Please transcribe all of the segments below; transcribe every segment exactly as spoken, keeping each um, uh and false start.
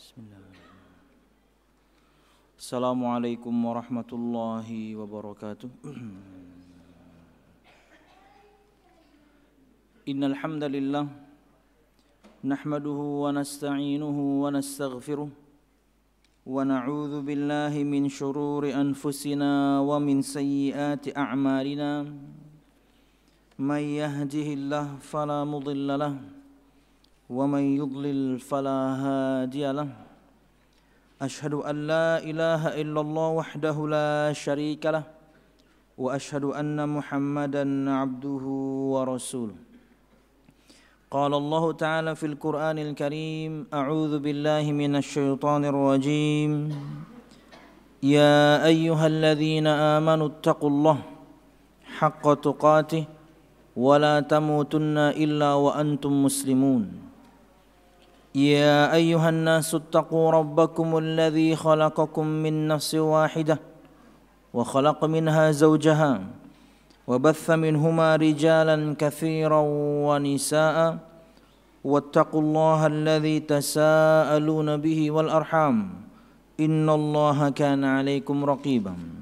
Bismillah. Assalamualaikum warahmatullahi wabarakatuh. Innal hamdalillah nahmaduhu wa nasta'inuhu wa nastaghfiruh wa na'udzu billahi min shururi anfusina wa min sayyiati a'malina. May yahdihillahu fala mudilla lahu wa may yudlil fala hadiya lahu. Ashhadu an la ilaha illallah wahdahu la syarika lah wa ashhadu anna Muhammadan abduhu wa rasuluh. Qala Allah ta'ala fil Qur'anil Karim, a'udzu billahi minasy syaithanir rajim. Ya ayyuhalladzina amanu taqullaha haqqa tuqatih wa la tamutunna illa wa antum muslimun. Ya ayyuhan nasu attaqu rabbakum alladhi khalaqakum min nafsin wahidah wa khalaqa minha zawjaha wa batha minhuma rijalan katsiran wa nisaa'a wattaqullaha alladhi tasaaluna bihi wal arham innallaha kana 'alaykum raqiban.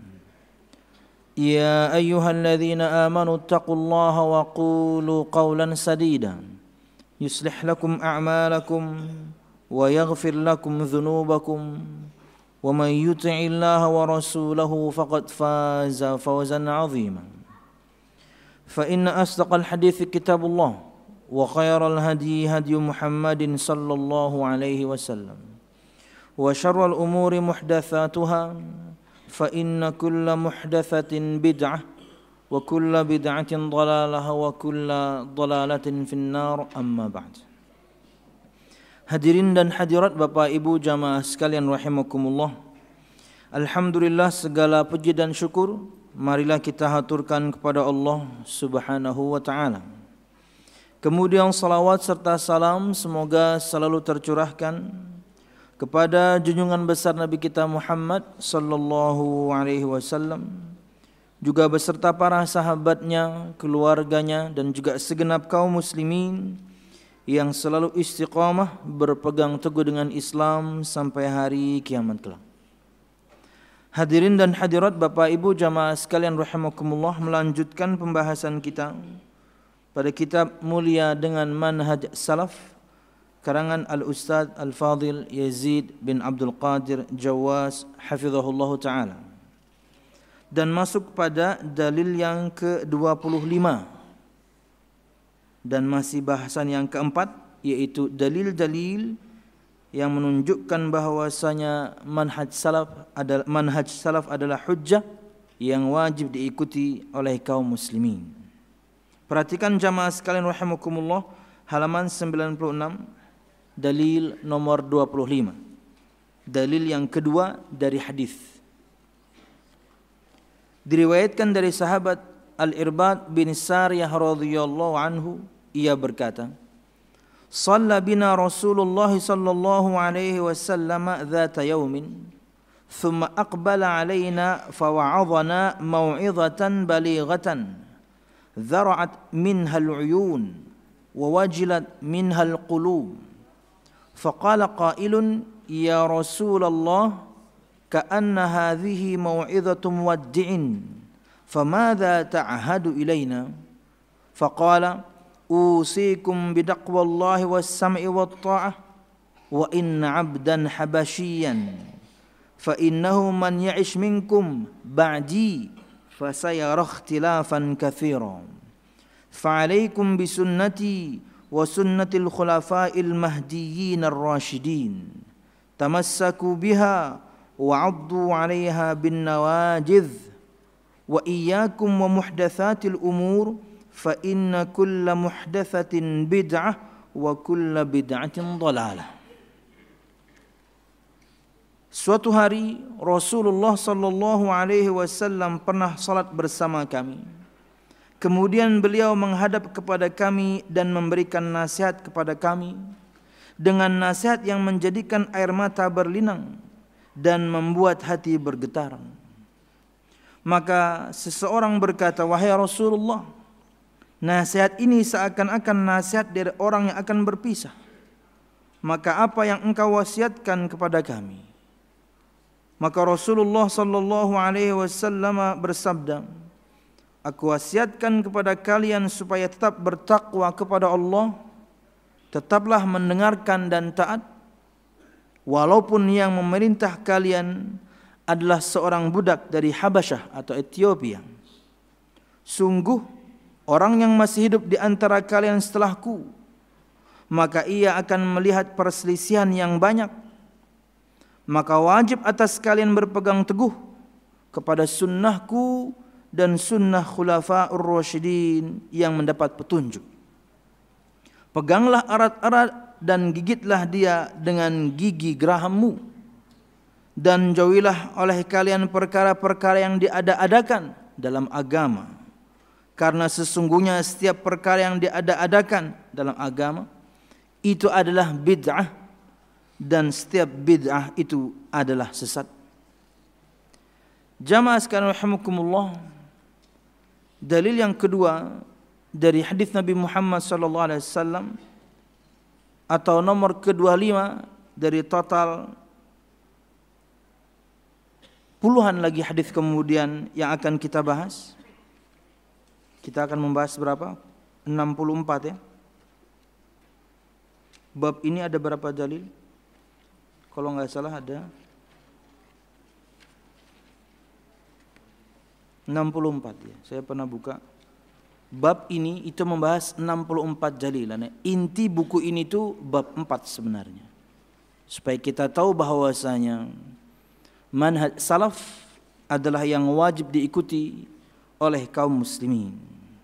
Ya ayyuhalladzina amanu taqullaha wa qulu qawlan sadida yuslih lakum a'malakum wa yaghfir lakum dhunubakum wa man yuti'illaha wa rasulahu faqad faza fawzan 'azima. Fa inna asdaqal hadithi kitabullah wa khairal hadi hadi Muhammadin sallallahu alaihi wasallam wa syarrul umuri muhdatsatuha fa inna kulla muhdatsatin bid'ah wa kulla bid'atin dhalalah wa kulla dhalalatin finnar, amma ba'd. Hadirin dan hadirat Bapak Ibu jamaah sekalian rahimakumullah. Alhamdulillah, segala puji dan syukur marilah kita haturkan kepada Allah Subhanahu wa taala. Kemudian salawat serta salam semoga selalu tercurahkan kepada junjungan besar Nabi kita Muhammad sallallahu alaihi wasallam, juga beserta para sahabatnya, keluarganya, dan juga segenap kaum muslimin yang selalu istiqamah berpegang teguh dengan Islam sampai hari kiamat kelak. Hadirin dan hadirat Bapak Ibu jamaah sekalian rahimakumullah, melanjutkan pembahasan kita pada kitab mulia dengan manhaj salaf karangan Al-Ustaz Al-Fadil Yazid bin Abdul Qadir Jawas hafizahullah ta'ala, dan masuk pada dalil yang ke dua puluh lima dan masih bahasan yang keempat, yaitu dalil-dalil yang menunjukkan bahwasanya manhaj salaf adalah manhaj salaf adalah hujjah yang wajib diikuti oleh kaum muslimin. Perhatikan jamaah sekalian rahimakumullah, halaman sembilan puluh enam, dalil nomor dua puluh lima. Dalil yang kedua dari hadis. Diriwayatkan dari sahabat Al-Irbad bin Sariyah radhiyallahu anhu, ia berkata, "Shalla bina Rasulullah sallallahu alaihi wasallam dzata yaumin, thumma aqbala alaina fawa'adhana mau'izatan balighatan, dhara'at minha al-'uyun wa wajilat minha al-qulub. Faqala qailun, ya Rasulullah, ka'anna hadhihi mau'izatu muwaddi'in, famadha ta'ahadu ilayna? Faqala, usikum bidaqwallahi was-sam'i wat-ta'ah, wa inna 'abdan habasyiyan, fa innahu man ya'ish minkum ba'di fasayara ikhtilafan katsiran. Fa'alaikum bisunnati wa sunnatil khulafa'il mahdiyyin ar-rasyidin, tamassaku biha wa'addu 'alaiha bin nawajidh, wa iyyakum wa muhdatsatil umur, fa inna kulla muhdatsatin bid'ah wa kulla bid'atin dhalalah." Suatu hari Rasulullah sallallahu alaihi wasallam pernah salat bersama kami. Kemudian beliau menghadap kepada kami dan memberikan nasihat kepada kami dengan nasihat yang menjadikan air mata berlinang dan membuat hati bergetar. Maka seseorang berkata, "Wahai Rasulullah, nasihat ini seakan-akan nasihat dari orang yang akan berpisah. maka apa yang engkau wasiatkan kepada kami? Maka Rasulullah sallallahu alaihi wasallam bersabda, aku wasiatkan kepada kalian supaya tetap bertakwa kepada Allah, tetaplah mendengarkan dan taat, walaupun yang memerintah kalian adalah seorang budak dari Habasyah atau Ethiopia. Sungguh orang yang masih hidup di antara kalian setelahku, maka ia akan melihat perselisihan yang banyak. Maka wajib atas kalian berpegang teguh kepada sunnahku dan sunnah khulafa'ur rasyidin yang mendapat petunjuk. Peganglah erat-erat dan gigitlah dia dengan gigi gerahammu, dan jauhilah oleh kalian perkara-perkara yang diada-adakan dalam agama, karena sesungguhnya setiap perkara yang diada-adakan dalam agama itu adalah bid'ah, dan setiap bid'ah itu adalah sesat. Jamaah sekalian rahimakumullah, dalil yang kedua dari hadis Nabi Muhammad sallallahu alaihi wasallam, atau nomor ke dua puluh lima dari total puluhan lagi hadis kemudian yang akan kita bahas. Kita akan membahas berapa? enam puluh empat ya. Bab ini ada berapa dalil? Kalau nggak salah ada enam puluh empat ya. Saya pernah buka. Bab ini itu membahas enam puluh empat dalil. Inti buku ini tuh bab empat sebenarnya. Supaya kita tahu bahwasanya manhaj salaf adalah yang wajib diikuti oleh kaum muslimin.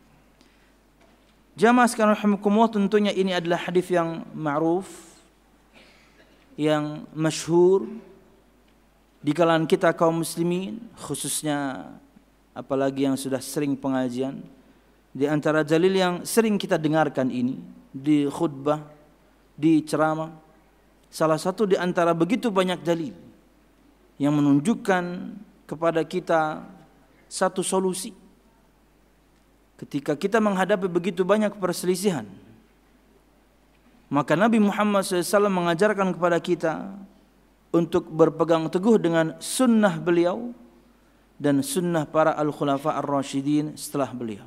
Jamaah sekalian rahimakumullah, tentunya ini adalah hadis yang ma'ruf, yang masyhur di kalangan kita kaum muslimin, khususnya apalagi yang sudah sering pengajian. Di antara dalil yang sering kita dengarkan ini di khutbah, di ceramah, salah satu di antara begitu banyak dalil yang menunjukkan kepada kita satu solusi ketika kita menghadapi begitu banyak perselisihan. Maka Nabi Muhammad shallallahu alaihi wasallam mengajarkan kepada kita untuk berpegang teguh dengan sunnah beliau dan sunnah para al-khulafa ar-rasyidin setelah beliau.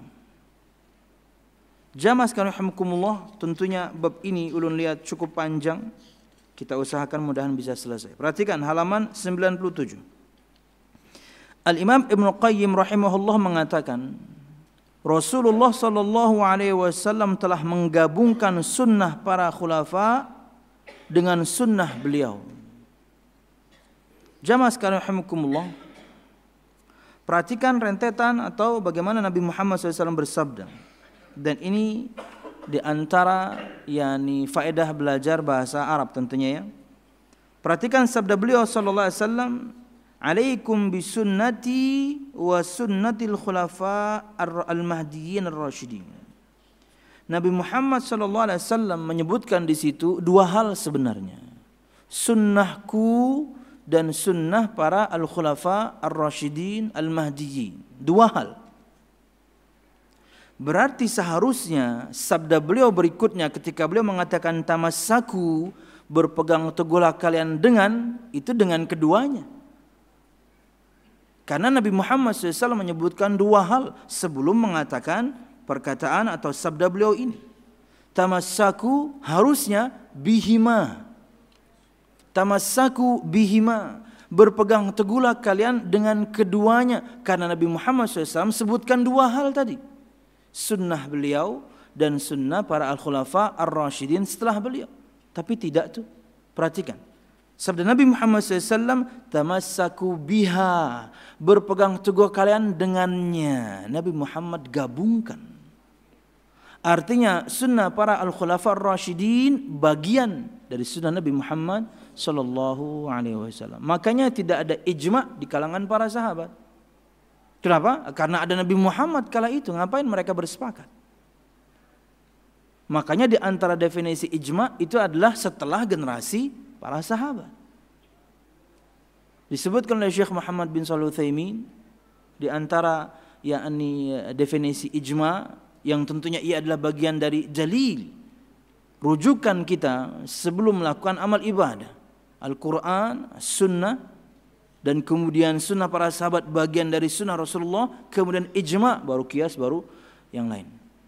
Jamaah sekalian rahimakumullah, tentunya bab ini ulun lihat cukup panjang. Kita usahakan mudahan bisa selesai. Perhatikan halaman sembilan puluh tujuh. Al-Imam Ibnu Qayyim rahimahullah mengatakan, Rasulullah sallallahu alaihi wasallam telah menggabungkan sunnah para khulafa dengan sunnah beliau. Jamaah sekalian rahimakumullah, perhatikan rentetan atau bagaimana Nabi Muhammad shallallahu alaihi wasallam bersabda. Dan ini di antara yakni faedah belajar bahasa Arab tentunya ya. Perhatikan sabda beliau sallallahu alaihi wasallam, alaikum bisunnati wa sunnatil khulafa al-mahdiyyin ar-rasyidin. Nabi Muhammad sallallahu alaihi wasallam menyebutkan di situ dua hal sebenarnya. Sunnahku dan sunnah para al-khulafa ar-rasyidin al-mahdiyyin. Dua hal. Berarti seharusnya sabda beliau berikutnya ketika beliau mengatakan tamassaku, berpegang teguhlah kalian dengan, itu dengan keduanya. Karena Nabi Muhammad shallallahu alaihi wasallam menyebutkan dua hal sebelum mengatakan perkataan atau sabda beliau ini. Tamassaku harusnya bihima. Tamassaku bihima. Berpegang teguhlah kalian dengan keduanya. Karena Nabi Muhammad shallallahu alaihi wasallam sebutkan dua hal tadi. Sunnah beliau dan sunnah para al-khulafa ar-rasyidin setelah beliau. Tapi tidak tuh. Perhatikan. Sabda Nabi Muhammad shallallahu alaihi wasallam, tamassaku biha, berpegang teguh kalian dengannya. Nabi Muhammad gabungkan. Artinya sunnah para al-khulafa ar-rasyidin bagian dari sunnah Nabi Muhammad sallallahu alaihi wasallam. Makanya tidak ada ijma di kalangan para sahabat. Kenapa? Karena ada Nabi Muhammad kala itu, ngapain mereka bersepakat? Makanya di antara definisi ijma itu adalah setelah generasi para sahabat. Disebutkan oleh Syekh Muhammad bin Shalih Al-Utsaimin di antara yakni definisi ijma yang tentunya ia adalah bagian dari dalil rujukan kita sebelum melakukan amal ibadah. Al-Quran, Sunnah, dan kemudian Sunnah para sahabat bagian dari Sunnah Rasulullah, kemudian ijma, baru qiyas, baru yang lain.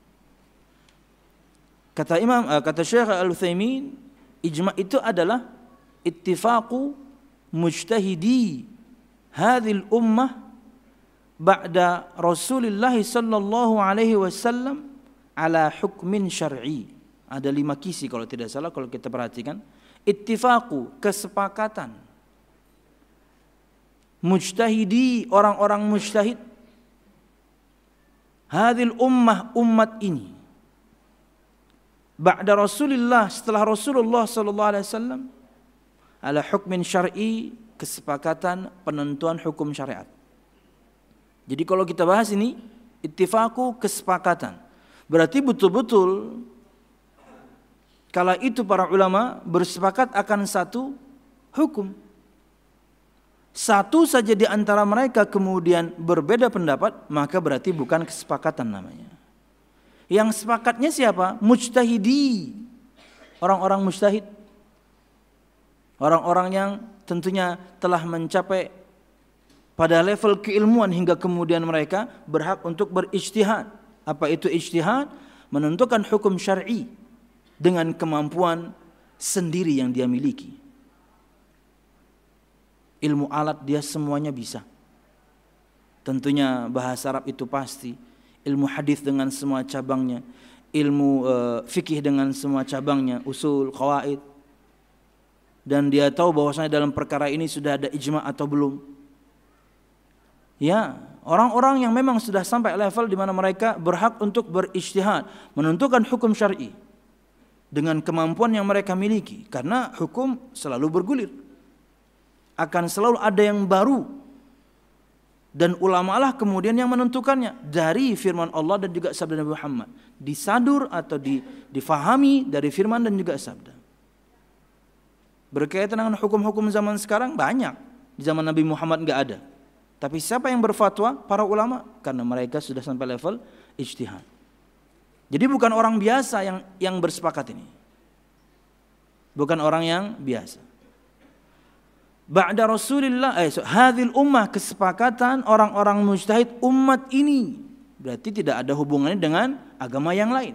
Kata Imam, kata Syekh Al-Utsaimin, ijma itu adalah ittifaqu mujtahidi hadhil ummah ba'da Rasulullah sallallahu alaihi wasallam ala hukmin syar'i. Ada lima kisi kalau tidak salah kalau kita perhatikan. Ittifaqu, kesepakatan. Mujtahidi, orang-orang mujtahid. Hadhil ummah, umat ini. Ba'da Rasulullah, setelah Rasulullah sallallahu alaihi wasallam ala hukmin syar'i, kesepakatan penentuan hukum syariat. Jadi kalau kita bahas ini ittifaqu, kesepakatan. Berarti betul-betul kala itu para ulama bersepakat akan satu hukum. Satu saja di antara mereka kemudian berbeda pendapat, maka berarti bukan kesepakatan namanya. Yang sepakatnya siapa? Mujtahidi. Orang-orang mujtahid. Orang-orang yang tentunya telah mencapai pada level keilmuan hingga kemudian mereka berhak untuk berijtihad. Apa itu ijtihad? Menentukan hukum syar'i dengan kemampuan sendiri yang dia miliki. Ilmu alat dia semuanya bisa. Tentunya bahasa Arab itu pasti. Ilmu hadis dengan semua cabangnya. Ilmu uh, fikih dengan semua cabangnya. Usul, qawaid. Dan dia tahu bahwasanya dalam perkara ini sudah ada ijma atau belum. Ya, orang-orang yang memang sudah sampai level di mana mereka berhak untuk berijtihad, menentukan hukum syar'i dengan kemampuan yang mereka miliki, karena hukum selalu bergulir, akan selalu ada yang baru, dan ulama lah kemudian yang menentukannya dari firman Allah dan juga sabda Nabi Muhammad, disadur atau di, difahami dari firman dan juga sabda. Berkaitan dengan hukum-hukum zaman sekarang banyak, di zaman Nabi Muhammad enggak ada. Tapi siapa yang berfatwa? Para ulama, karena mereka sudah sampai level ijtihad. Jadi bukan orang biasa yang yang bersepakat ini. Bukan orang yang biasa. Ba'da Rasulillah, eh, so, hadhil ummah, kesepakatan orang-orang mujtahid umat ini. Berarti tidak ada hubungannya dengan agama yang lain.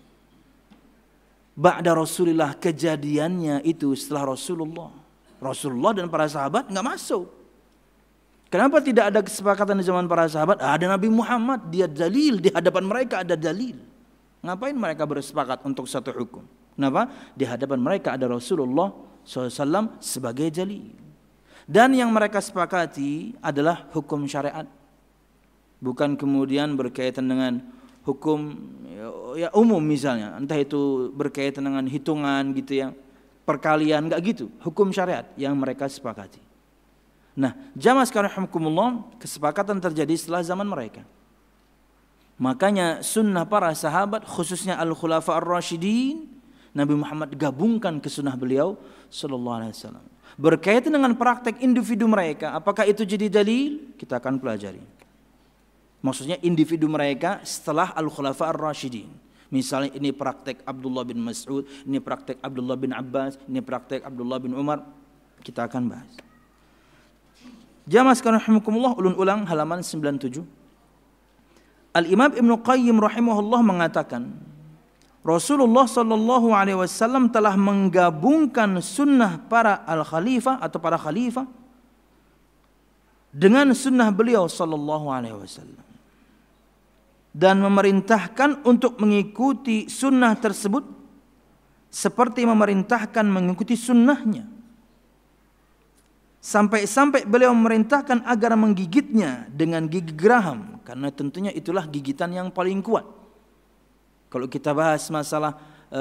Ba'da Rasulillah, kejadiannya itu setelah Rasulullah. Rasulullah dan para sahabat enggak masuk. Kenapa tidak ada kesepakatan di zaman para sahabat? Ada Nabi Muhammad, dia dalil, di hadapan mereka ada dalil. Ngapain mereka bersepakat untuk satu hukum? Kenapa? Di hadapan mereka ada Rasulullah shallallahu alaihi wasallam sebagai dalil. Dan yang mereka sepakati adalah hukum syariat. Bukan kemudian berkaitan dengan hukum ya, umum misalnya. Entah itu berkaitan dengan hitungan gitu ya, perkalian, enggak gitu. Hukum syariat yang mereka sepakati. Nah, jamaah sekalian rahimakumullah, kesepakatan terjadi setelah zaman mereka. Makanya sunnah para sahabat, khususnya al-khulafa ar-rasyidin, Nabi Muhammad gabungkan ke sunnah beliau sallallahu alaihi wasallam. Berkaitan dengan praktek individu mereka, apakah itu jadi dalil? Kita akan pelajari. Maksudnya individu mereka setelah al-khulafa ar-rasyidin. Misalnya ini praktek Abdullah bin Mas'ud, ini praktek Abdullah bin Abbas, ini praktek Abdullah bin Umar. Kita akan bahas. Jamaah sekalian rahimakumullah, ulun ulang halaman sembilan puluh tujuh. Al-Imam Ibnu Qayyim rahimahullah mengatakan, Rasulullah sallallahu alaihi wasallam telah menggabungkan sunnah para al-khalifah atau para khalifah dengan sunnah beliau sallallahu alaihi wasallam, dan memerintahkan untuk mengikuti sunnah tersebut seperti memerintahkan mengikuti sunnahnya. Sampai-sampai beliau memerintahkan agar menggigitnya dengan gigi geraham, karena tentunya itulah gigitan yang paling kuat. Kalau kita bahas masalah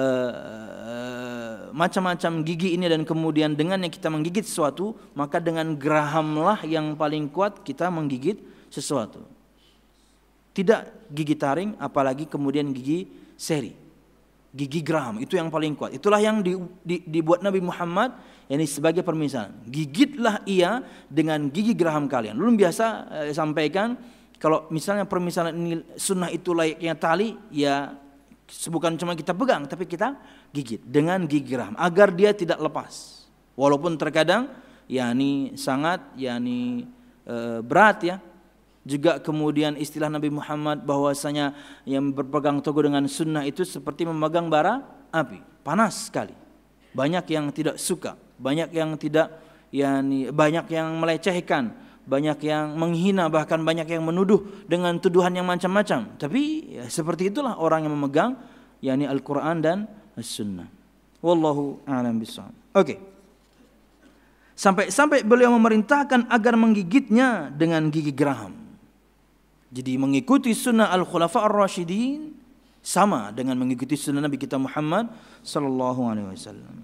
uh, macam-macam gigi ini dan kemudian dengannya kita menggigit sesuatu, maka dengan gerahamlah yang paling kuat kita menggigit sesuatu. Tidak gigi taring, apalagi kemudian gigi seri. Gigi geraham itu yang paling kuat. Itulah yang di, di, dibuat Nabi Muhammad, ini sebagai permisalan. Gigitlah ia dengan gigi geraham kalian. Belum biasa eh, sampaikan kalau misalnya permisalan ini sunnah itu layaknya tali, ya Bukan cuma kita pegang, tapi kita gigit dengan gigi geraham agar dia tidak lepas. Walaupun terkadang yakni sangat yakni e, berat ya. Juga kemudian istilah Nabi Muhammad bahwasanya yang berpegang teguh dengan sunnah itu seperti memegang bara api, panas sekali. Banyak yang tidak suka, banyak yang tidak yakni banyak yang melecehkan, banyak yang menghina, bahkan banyak yang menuduh dengan tuduhan yang macam-macam. Tapi ya, seperti itulah orang yang memegang yakni Al-Qur'an dan As-Sunnah. Wallahu a'lam bishawab. Oke. Sampai-sampai beliau memerintahkan agar menggigitnya dengan gigi geraham. Jadi mengikuti sunnah Al-Khulafa Ar-Rasyidin sama dengan mengikuti sunnah Nabi kita Muhammad sallallahu alaihi wasallam.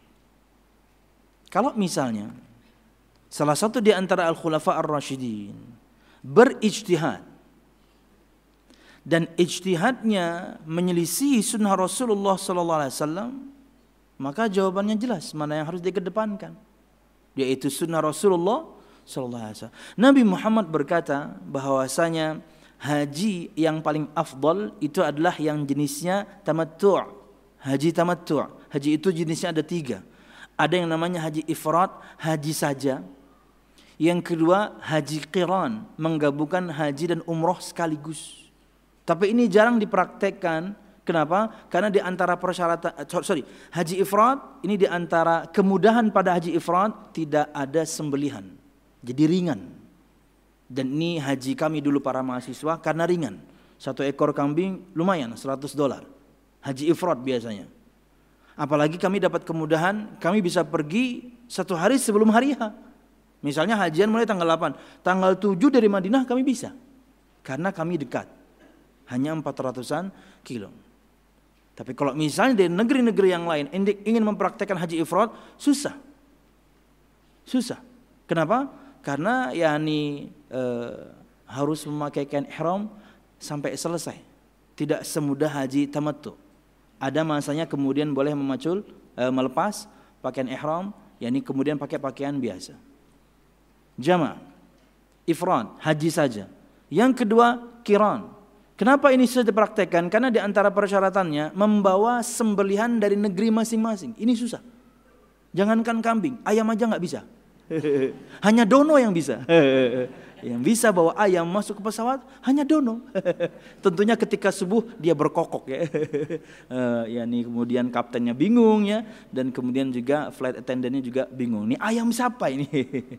Kalau misalnya salah satu di antara Al-Khulafa Ar-Rasyidin berijtihad dan ijtihadnya menyelisihi sunnah Rasulullah sallallahu alaihi wasallam, maka jawabannya jelas mana yang harus dikedepankan, yaitu sunnah Rasulullah sallallahu alaihi wasallam. Nabi Muhammad berkata bahwasanya haji yang paling afdal itu adalah yang jenisnya tamattu'. Haji tamattu'. Haji itu jenisnya ada tiga. Ada yang namanya haji ifrat, haji saja. Yang kedua haji qiran, menggabungkan haji dan umroh sekaligus. Tapi ini jarang dipraktekkan. Kenapa? Karena di antara persyaratan sorry, haji ifrat ini di antara kemudahan pada haji ifrat tidak ada sembelihan. Jadi ringan. Dan ini haji kami dulu para mahasiswa karena ringan. Satu ekor kambing lumayan seratus dolar. Haji ifrat biasanya. Apalagi kami dapat kemudahan, kami bisa pergi satu hari sebelum hari H. Misalnya hajian mulai tanggal delapan, tanggal tujuh dari Madinah kami bisa. Karena kami dekat. Hanya empat ratusan kilo. Tapi kalau misalnya dari negeri-negeri yang lain ingin mempraktekkan haji ifrat, susah. Susah. Kenapa? Karena yakni e, harus memakaikan ihram sampai selesai. Tidak semudah haji tamattu. Ada masanya kemudian boleh memacul e, melepas pakaian ihram, yakni kemudian pakai pakaian biasa. Jama', ifrad, haji saja. Yang kedua qiran. Kenapa ini sudah dipraktekkan? Karena di antara persyaratannya membawa sembelihan dari negeri masing-masing. Ini susah. Jangankan kambing, ayam aja nggak bisa. Hanya dono yang bisa. Yang bisa bawa ayam masuk ke pesawat hanya dono. Tentunya ketika subuh dia berkokok ya. Ya nih kemudian kaptennya bingung ya, dan kemudian juga flight attendantnya juga bingung. Ini ayam siapa ini?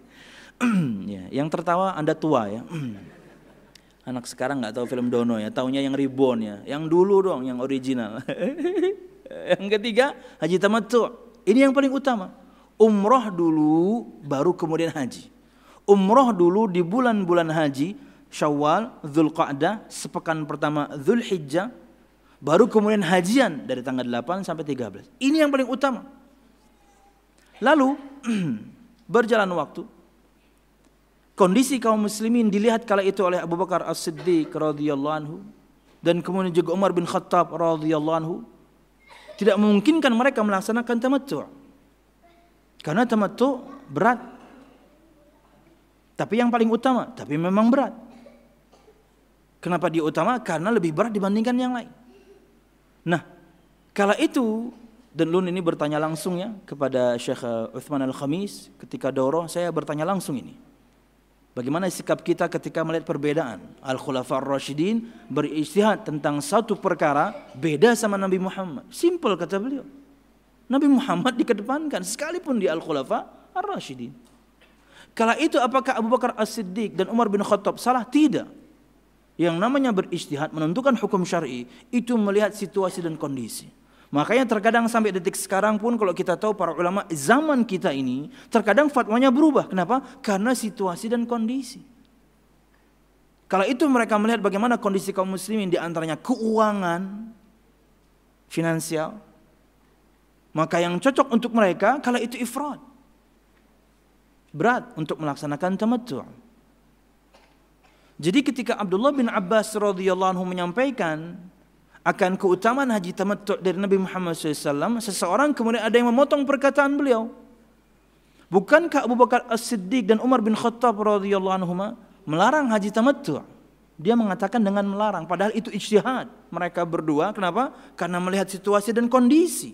Ya, yang tertawa Anda tua ya. Anak sekarang nggak tahu film Dono ya, taunya yang reborn ya, yang dulu dong, yang original. Yang ketiga haji tamattu. Ini yang paling utama. Umroh dulu, baru kemudian haji. Umroh dulu di bulan-bulan haji, Syawal, Dzulqa'dah, sepekan pertama Dzulhijjah, baru kemudian hajian dari tanggal delapan sampai tiga belas. Ini yang paling utama. Lalu berjalan waktu, kondisi kaum muslimin dilihat kala itu oleh Abu Bakar As-Siddiq radhiyallahu anhu dan kemudian juga Umar bin Khattab radhiyallahu anhu, tidak memungkinkan mereka melaksanakan tamattu'. Karena tamattu' berat. Tapi yang paling utama, tapi memang berat. Kenapa dia utama? Karena lebih berat dibandingkan yang lain. Nah, kala itu dan Lun ini bertanya langsung ya kepada Syekh Uthman Al-Khamis ketika daurah, saya bertanya langsung ini. Bagaimana sikap kita ketika melihat perbedaan? Al-Khulafa Ar-Rasyidin berijtihad tentang satu perkara beda sama Nabi Muhammad. Simple kata beliau. Nabi Muhammad dikedepankan sekalipun di Al-Khulafa Ar-Rasyidin. Kala itu apakah Abu Bakar As-Siddiq dan Umar bin Khattab salah? Tidak. Yang namanya berijtihad menentukan hukum syar'i itu melihat situasi dan kondisi. Makanya terkadang sampai detik sekarang pun kalau kita tahu para ulama zaman kita ini terkadang fatwanya berubah. Kenapa? Karena situasi dan kondisi. Kala itu mereka melihat bagaimana kondisi kaum muslimin, di antaranya keuangan, finansial. Maka yang cocok untuk mereka kala itu ifrad. Berat untuk melaksanakan tamattu'. Jadi ketika Abdullah bin Abbas radhiyallahu anhu menyampaikan akan keutamaan haji tamattu' dari Nabi Muhammad shallallahu alaihi wasallam, seseorang kemudian ada yang memotong perkataan beliau. Bukankah Abu Bakar As-Siddiq dan Umar bin Khattab radhiyallahu anhuma melarang haji tamattu'? Dia mengatakan dengan melarang, padahal itu ijtihad mereka berdua. Kenapa? Karena melihat situasi dan kondisi.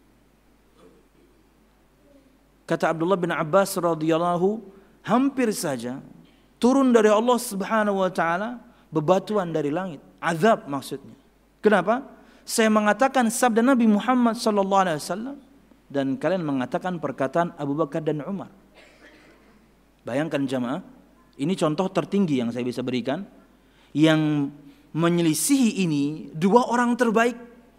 Kata Abdullah bin Abbas radhiyallahu, hampir saja turun dari Allah Subhanahu wa taala bebatuan dari langit, azab maksudnya. Kenapa? Saya mengatakan sabda Nabi Muhammad sallallahu alaihi wasallam dan kalian mengatakan perkataan Abu Bakar dan Umar. Bayangkan jamaah, ini contoh tertinggi yang saya bisa berikan. Yang menyelisihi ini dua orang terbaik.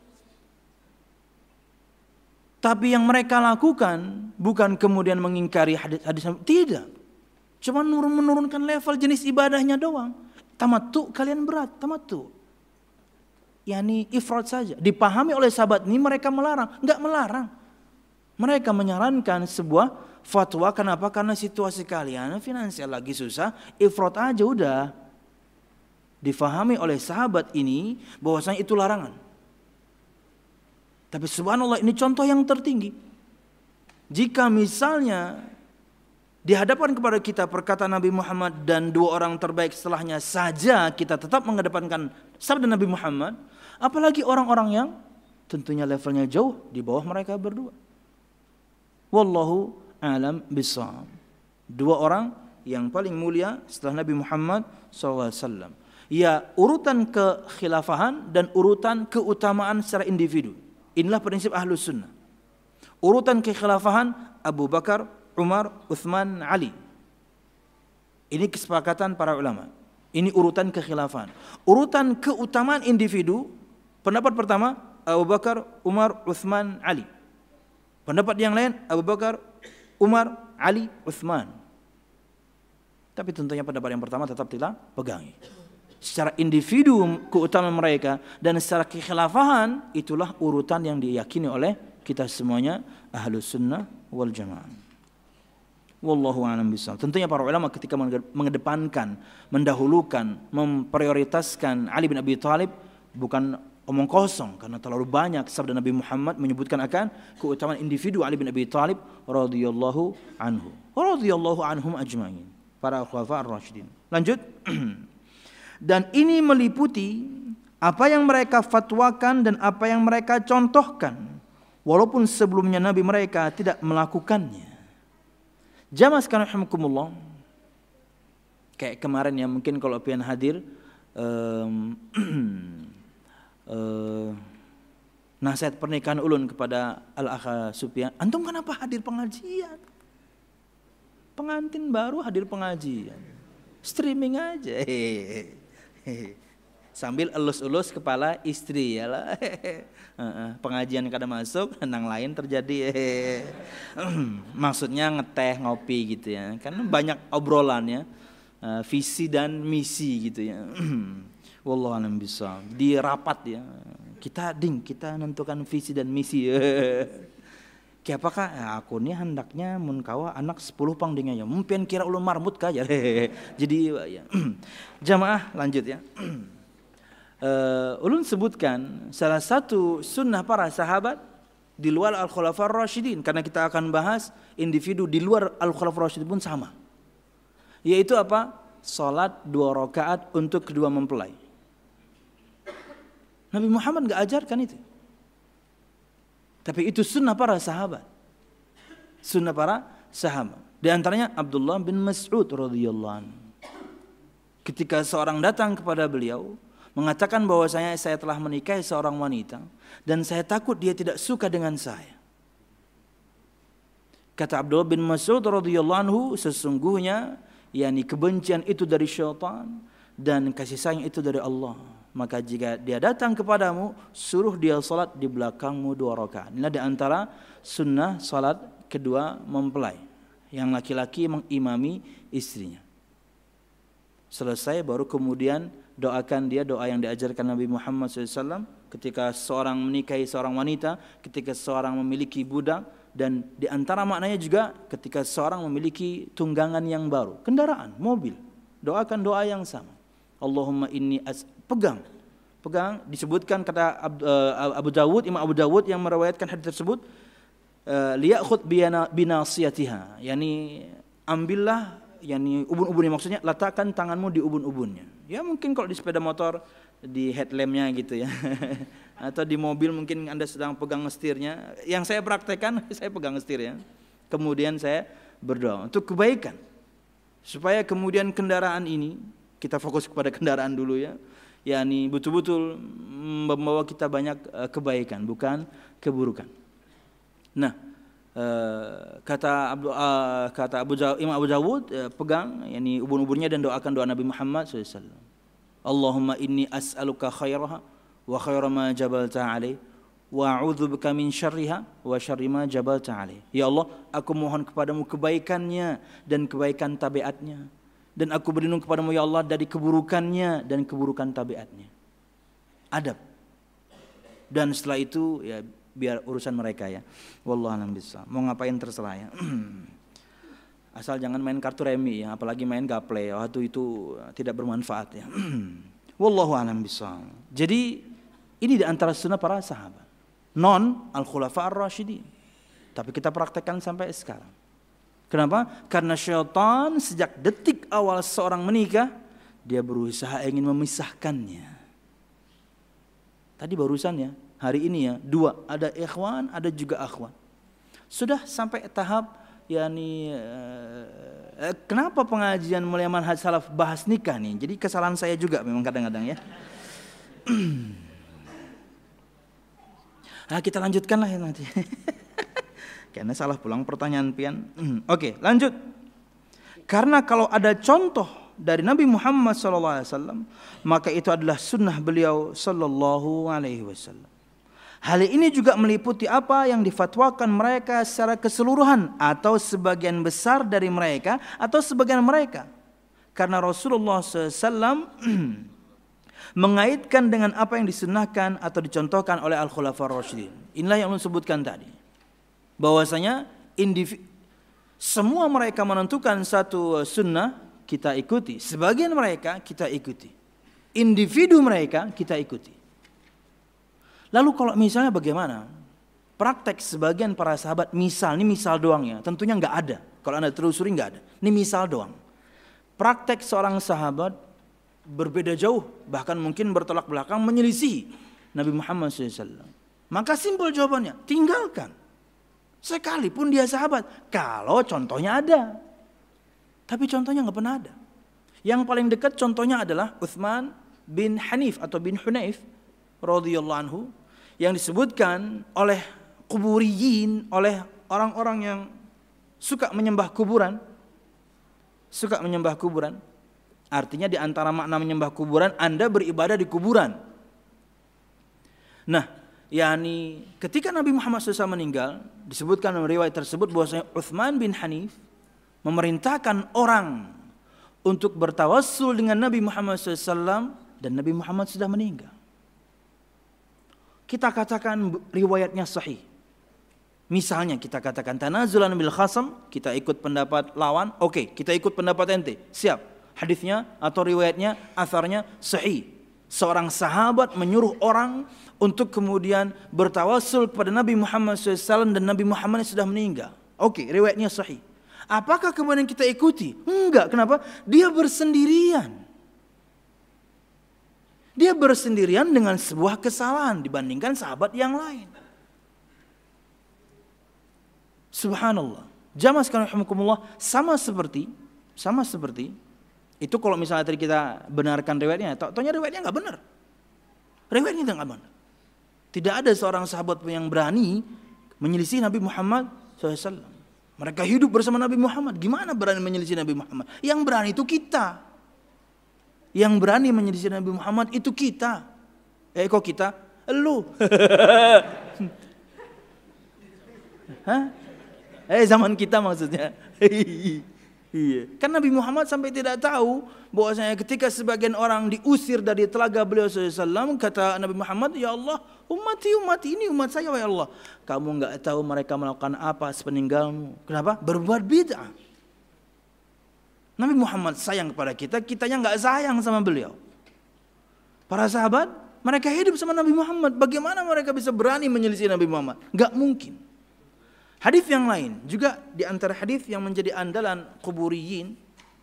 Tapi yang mereka lakukan bukan kemudian mengingkari hadis-hadis, tidak. Cuma menurunkan level jenis ibadahnya doang. Tamattu kalian berat, tamattu. Yani ifrat saja. Dipahami oleh sahabat ini mereka melarang, enggak melarang. Mereka menyarankan sebuah fatwa, kenapa? Karena situasi kalian finansial lagi susah, ifrat aja udah. Difahami oleh sahabat ini bahwasanya itu larangan. Tapi subhanallah, ini contoh yang tertinggi. Jika misalnya dihadapkan kepada kita perkataan Nabi Muhammad dan dua orang terbaik setelahnya saja kita tetap mengedepankan sabda Nabi Muhammad, apalagi orang-orang yang tentunya levelnya jauh di bawah mereka berdua. Wallahu a'lam bishawab. Dua orang yang paling mulia setelah Nabi Muhammad shallallahu alaihi wasallam. Ya, urutan kekhilafahan dan urutan keutamaan secara individu. Inilah prinsip Ahlus Sunnah. Urutan kekhilafahan Abu Bakar, Umar, Uthman, Ali. Ini kesepakatan para ulama. Ini urutan kekhilafahan. Urutan keutamaan individu, pendapat pertama Abu Bakar, Umar, Uthman, Ali. Pendapat yang lain Abu Bakar, Umar, Ali, Uthman. Tapi tentunya pendapat yang pertama tetap kita pegangi. Secara individu keutamaan mereka dan secara kekhilafahan, itulah urutan yang diyakini oleh kita semuanya Ahlus Sunnah wal Jamaah. Wallahu a'lam bishawab. Tentunya para ulama ketika mengedepankan, mendahulukan, memprioritaskan Ali bin Abi Thalib bukan omong kosong, karena terlalu banyak sabda Nabi Muhammad menyebutkan akan keutamaan individu Ali bin Abi Thalib radhiyallahu anhu, radhiyallahu anhum ajmain, para khulafa ar-rasyidin. Lanjut. Dan ini meliputi apa yang mereka fatwakan dan apa yang mereka contohkan, walaupun sebelumnya Nabi mereka tidak melakukannya. Jamaah sekalian rahimakumullah, kayak kemarin ya, mungkin kalau pian hadir um, uh, nasihat pernikahan ulun kepada Al-Akha Sufyan, antum kenapa hadir pengajian? Pengantin baru hadir pengajian, streaming aja. Hehehe. Sambil elus-elus kepala istri ya lah. Pengajian kada masuk, nang lain terjadi. Maksudnya ngeteh ngopi gitu ya. Kan banyak obrolannya, visi dan misi gitu ya. Wallahu a'lam bishawab. Di rapat ya. Kita ding, kita nentukan visi dan misi. Kayak apakah ya, aku nih hendaknya mun kawa anak sepuluh pang dengan ya. Mungkin kira ulun marmut kaya. Jadi ya. Jamaah lanjut ya. Uh, ulun sebutkan salah satu sunnah para sahabat di luar Al-Khulafa Ar-Rasyidin, karena kita akan bahas individu di luar Al-Khulafa Ar-Rasyidin pun sama. Yaitu apa? Salat dua rakaat untuk kedua mempelai. Nabi Muhammad enggak ajarkan itu. Tapi itu sunnah para sahabat. Sunnah para sahabat. Di antaranya Abdullah bin Mas'ud radhiyallahu anhu. Ketika seorang datang kepada beliau mengatakan bahwasanya saya telah menikahi seorang wanita dan saya takut dia tidak suka dengan saya. Kata Abdullah bin Mas'ud radhiyallahu anhu, sesungguhnya yakni kebencian itu dari syaitan dan kasih sayang itu dari Allah. Maka jika dia datang kepadamu, suruh dia salat di belakangmu dua rakaat. Inilah di antara sunnah salat kedua mempelai. Yang laki-laki mengimami istrinya. Selesai baru kemudian doakan dia doa yang diajarkan Nabi Muhammad shallallahu alaihi wasallam ketika seorang menikahi seorang wanita, ketika seorang memiliki budak, dan di antara maknanya juga ketika seorang memiliki tunggangan yang baru, kendaraan, mobil. Doakan doa yang sama. Allahumma inni as pegang pegang disebutkan kata Abu Dawud, Imam Abu Dawud yang meriwayatkan hadis tersebut, liyakhud binasiyatiha, yakni ambillah yakni ubun-ubunnya, maksudnya letakkan tanganmu di ubun-ubunnya. Ya mungkin kalau di sepeda motor di headlampnya gitu ya. Atau di mobil mungkin Anda sedang pegang setirnya. Yang saya praktekkan, saya pegang setir ya. Kemudian saya berdoa untuk kebaikan. Supaya kemudian kendaraan ini, kita fokus kepada kendaraan dulu ya. yakni betul-betul membawa kita banyak kebaikan, bukan keburukan. Nah, kata Abu kata Abu Jawud, Imam Abu Jawud, pegang yakni ubun-ubunnya dan doakan doa Nabi Muhammad shallallahu alaihi wasallam. Allahumma inni as'aluka khairaha wa khaira ma jabalta alaih wa a'udzubika min syarriha wa syarri ma jabalta alaih. Ya Allah, aku mohon kepadamu kebaikannya dan kebaikan tabiatnya. Dan aku berlindung kepadamu ya Allah dari keburukannya dan keburukan tabiatnya. Adab. Dan setelah itu ya biar urusan mereka ya. Wallahu a'lam bishawab. Mau ngapain terserah ya. Asal jangan main kartu remi ya, apalagi main gaple. Waktu itu tidak bermanfaat ya. Wallahu a'lam bishawab. Jadi ini di antara sunnah para sahabat. Non al-khulafa ar-rasyidin. Tapi kita praktekkan sampai sekarang. Kenapa? Karena syaitan sejak detik awal seorang menikah, dia berusaha ingin memisahkannya. Tadi barusan ya, hari ini ya, dua, ada ikhwan, ada juga akhwan. Sudah sampai tahap yakni eh, kenapa pengajian Mulia Manhaj Salaf bahas nikah nih? Jadi kesalahan saya juga memang kadang-kadang ya. Nah, kita lanjutkanlah ya nanti. Karena salah pulang pertanyaan pian. Oke, lanjut. Karena kalau ada contoh dari Nabi Muhammad shallallahu alaihi wasallam, maka itu adalah sunnah beliau shallallahu alaihi wasallam. Hal ini juga meliputi apa yang difatwakan mereka secara keseluruhan atau sebagian besar dari mereka atau sebagian mereka. Karena Rasulullah shallallahu alaihi wasallam mengaitkan dengan apa yang disunnahkan atau dicontohkan oleh Al-Khulafa Ar-Rasyidin. Inilah yang saya sebutkan tadi. Bahwasanya individu, semua mereka menentukan satu sunnah kita ikuti, sebagian mereka kita ikuti, individu mereka kita ikuti. Lalu kalau misalnya bagaimana praktek sebagian para sahabat, misal, ini misal doang ya, tentunya nggak ada, kalau Anda telusuri nggak ada, ini misal doang. Praktek seorang sahabat berbeda jauh, bahkan mungkin bertolak belakang menyelisihi Nabi Muhammad shallallahu alaihi wasallam. Maka simpel jawabannya, tinggalkan. Sekalipun dia sahabat, kalau contohnya ada. Tapi contohnya nggak pernah ada. Yang paling dekat contohnya adalah Utsman bin Hanif atau bin Hunayf radhiyallahu anhu, yang disebutkan oleh kuburiyin, oleh orang-orang yang suka menyembah kuburan. Suka menyembah kuburan. Artinya di antara makna menyembah kuburan, Anda beribadah di kuburan. Nah, yakni ketika Nabi Muhammad shallallahu alaihi wasallam meninggal, disebutkan dalam riwayat tersebut bahwasanya Utsman bin Hanif memerintahkan orang untuk bertawassul dengan Nabi Muhammad shallallahu alaihi wasallam, dan Nabi Muhammad sudah meninggal. Kita katakan riwayatnya sahih. Misalnya kita katakan tanazulan bil khasam, kita ikut pendapat lawan, oke, okay, kita ikut pendapat ente, siap. Hadisnya atau riwayatnya, atharnya sahih. Seorang sahabat menyuruh orang untuk kemudian bertawassul kepada Nabi Muhammad shallallahu alaihi wasallam dan Nabi Muhammad sudah meninggal. Oke, okay, riwayatnya sahih. Apakah kemudian kita ikuti? Enggak, kenapa? Dia bersendirian. Dia bersendirian dengan sebuah kesalahan dibandingkan sahabat yang lain. Subhanallah. Jamaah sekalian rahimakumullah, sama seperti sama seperti itu kalau misalnya tadi kita benarkan riwayatnya, taunya riwayatnya enggak benar. Riwayatnya enggak benar. Tidak ada seorang sahabat yang berani menyelisih Nabi Muhammad shallallahu alaihi wasallam. Mereka hidup bersama Nabi Muhammad. Gimana berani menyelisih Nabi Muhammad? Yang berani itu kita. Yang berani menyelisih Nabi Muhammad itu kita. Eh kok kita? Elu. Hah? Eh zaman kita maksudnya. Iya. Kan Nabi Muhammad sampai tidak tahu bahwasanya ketika sebagian orang diusir dari telaga beliau shallallahu alaihi wasallam, kata Nabi Muhammad, ya Allah, ummati ummati ini umat saya ya Allah. Kamu enggak tahu mereka melakukan apa sepeninggalmu. Kenapa? Berbuat bid'ah. Nabi Muhammad sayang kepada kita, kitanya enggak sayang sama beliau. Para sahabat, mereka hidup sama Nabi Muhammad. Bagaimana mereka bisa berani menyelisih Nabi Muhammad? Enggak mungkin. Hadis yang lain juga di antara hadis yang menjadi andalan kuburiyin,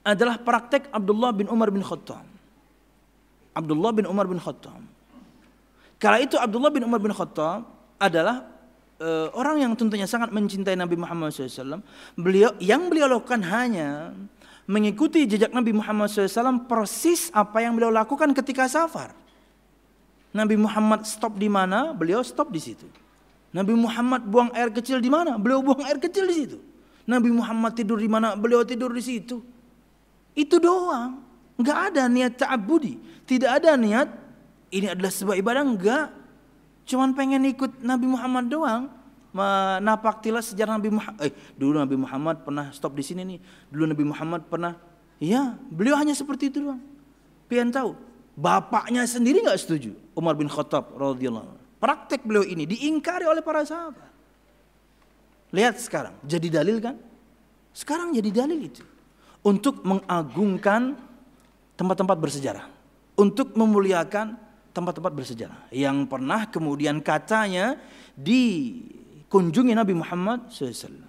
adalah praktek Abdullah bin Umar bin Khattab. Abdullah bin Umar bin Khattab. Kala itu Abdullah bin Umar bin Khattab adalah uh, orang yang tentunya sangat mencintai Nabi Muhammad shallallahu alaihi wasallam. Beliau yang beliau lakukan hanya mengikuti jejak Nabi Muhammad shallallahu alaihi wasallam persis apa yang beliau lakukan ketika safar. Nabi Muhammad stop di mana, beliau stop di situ. Nabi Muhammad buang air kecil di mana, beliau buang air kecil di situ. Nabi Muhammad tidur di mana, beliau tidur di situ. Itu doang. Enggak ada niat ta'abbudi, tidak ada niat ini adalah sebuah ibadah, enggak. Cuman pengen ikut Nabi Muhammad doang. Menapak tilas sejarah Nabi Muhammad. Eh, dulu Nabi Muhammad pernah stop di sini nih. Dulu Nabi Muhammad pernah. Ya, beliau hanya seperti itu doang. Pian tahu, bapaknya sendiri enggak setuju. Umar bin Khattab radhiyallahu anhu. Praktek beliau ini diingkari oleh para sahabat. Lihat sekarang, jadi dalil kan? Sekarang jadi dalil itu. Untuk mengagungkan tempat-tempat bersejarah. Untuk memuliakan tempat-tempat bersejarah. Yang pernah kemudian katanya dikunjungi Nabi Muhammad shallallahu alaihi wasallam.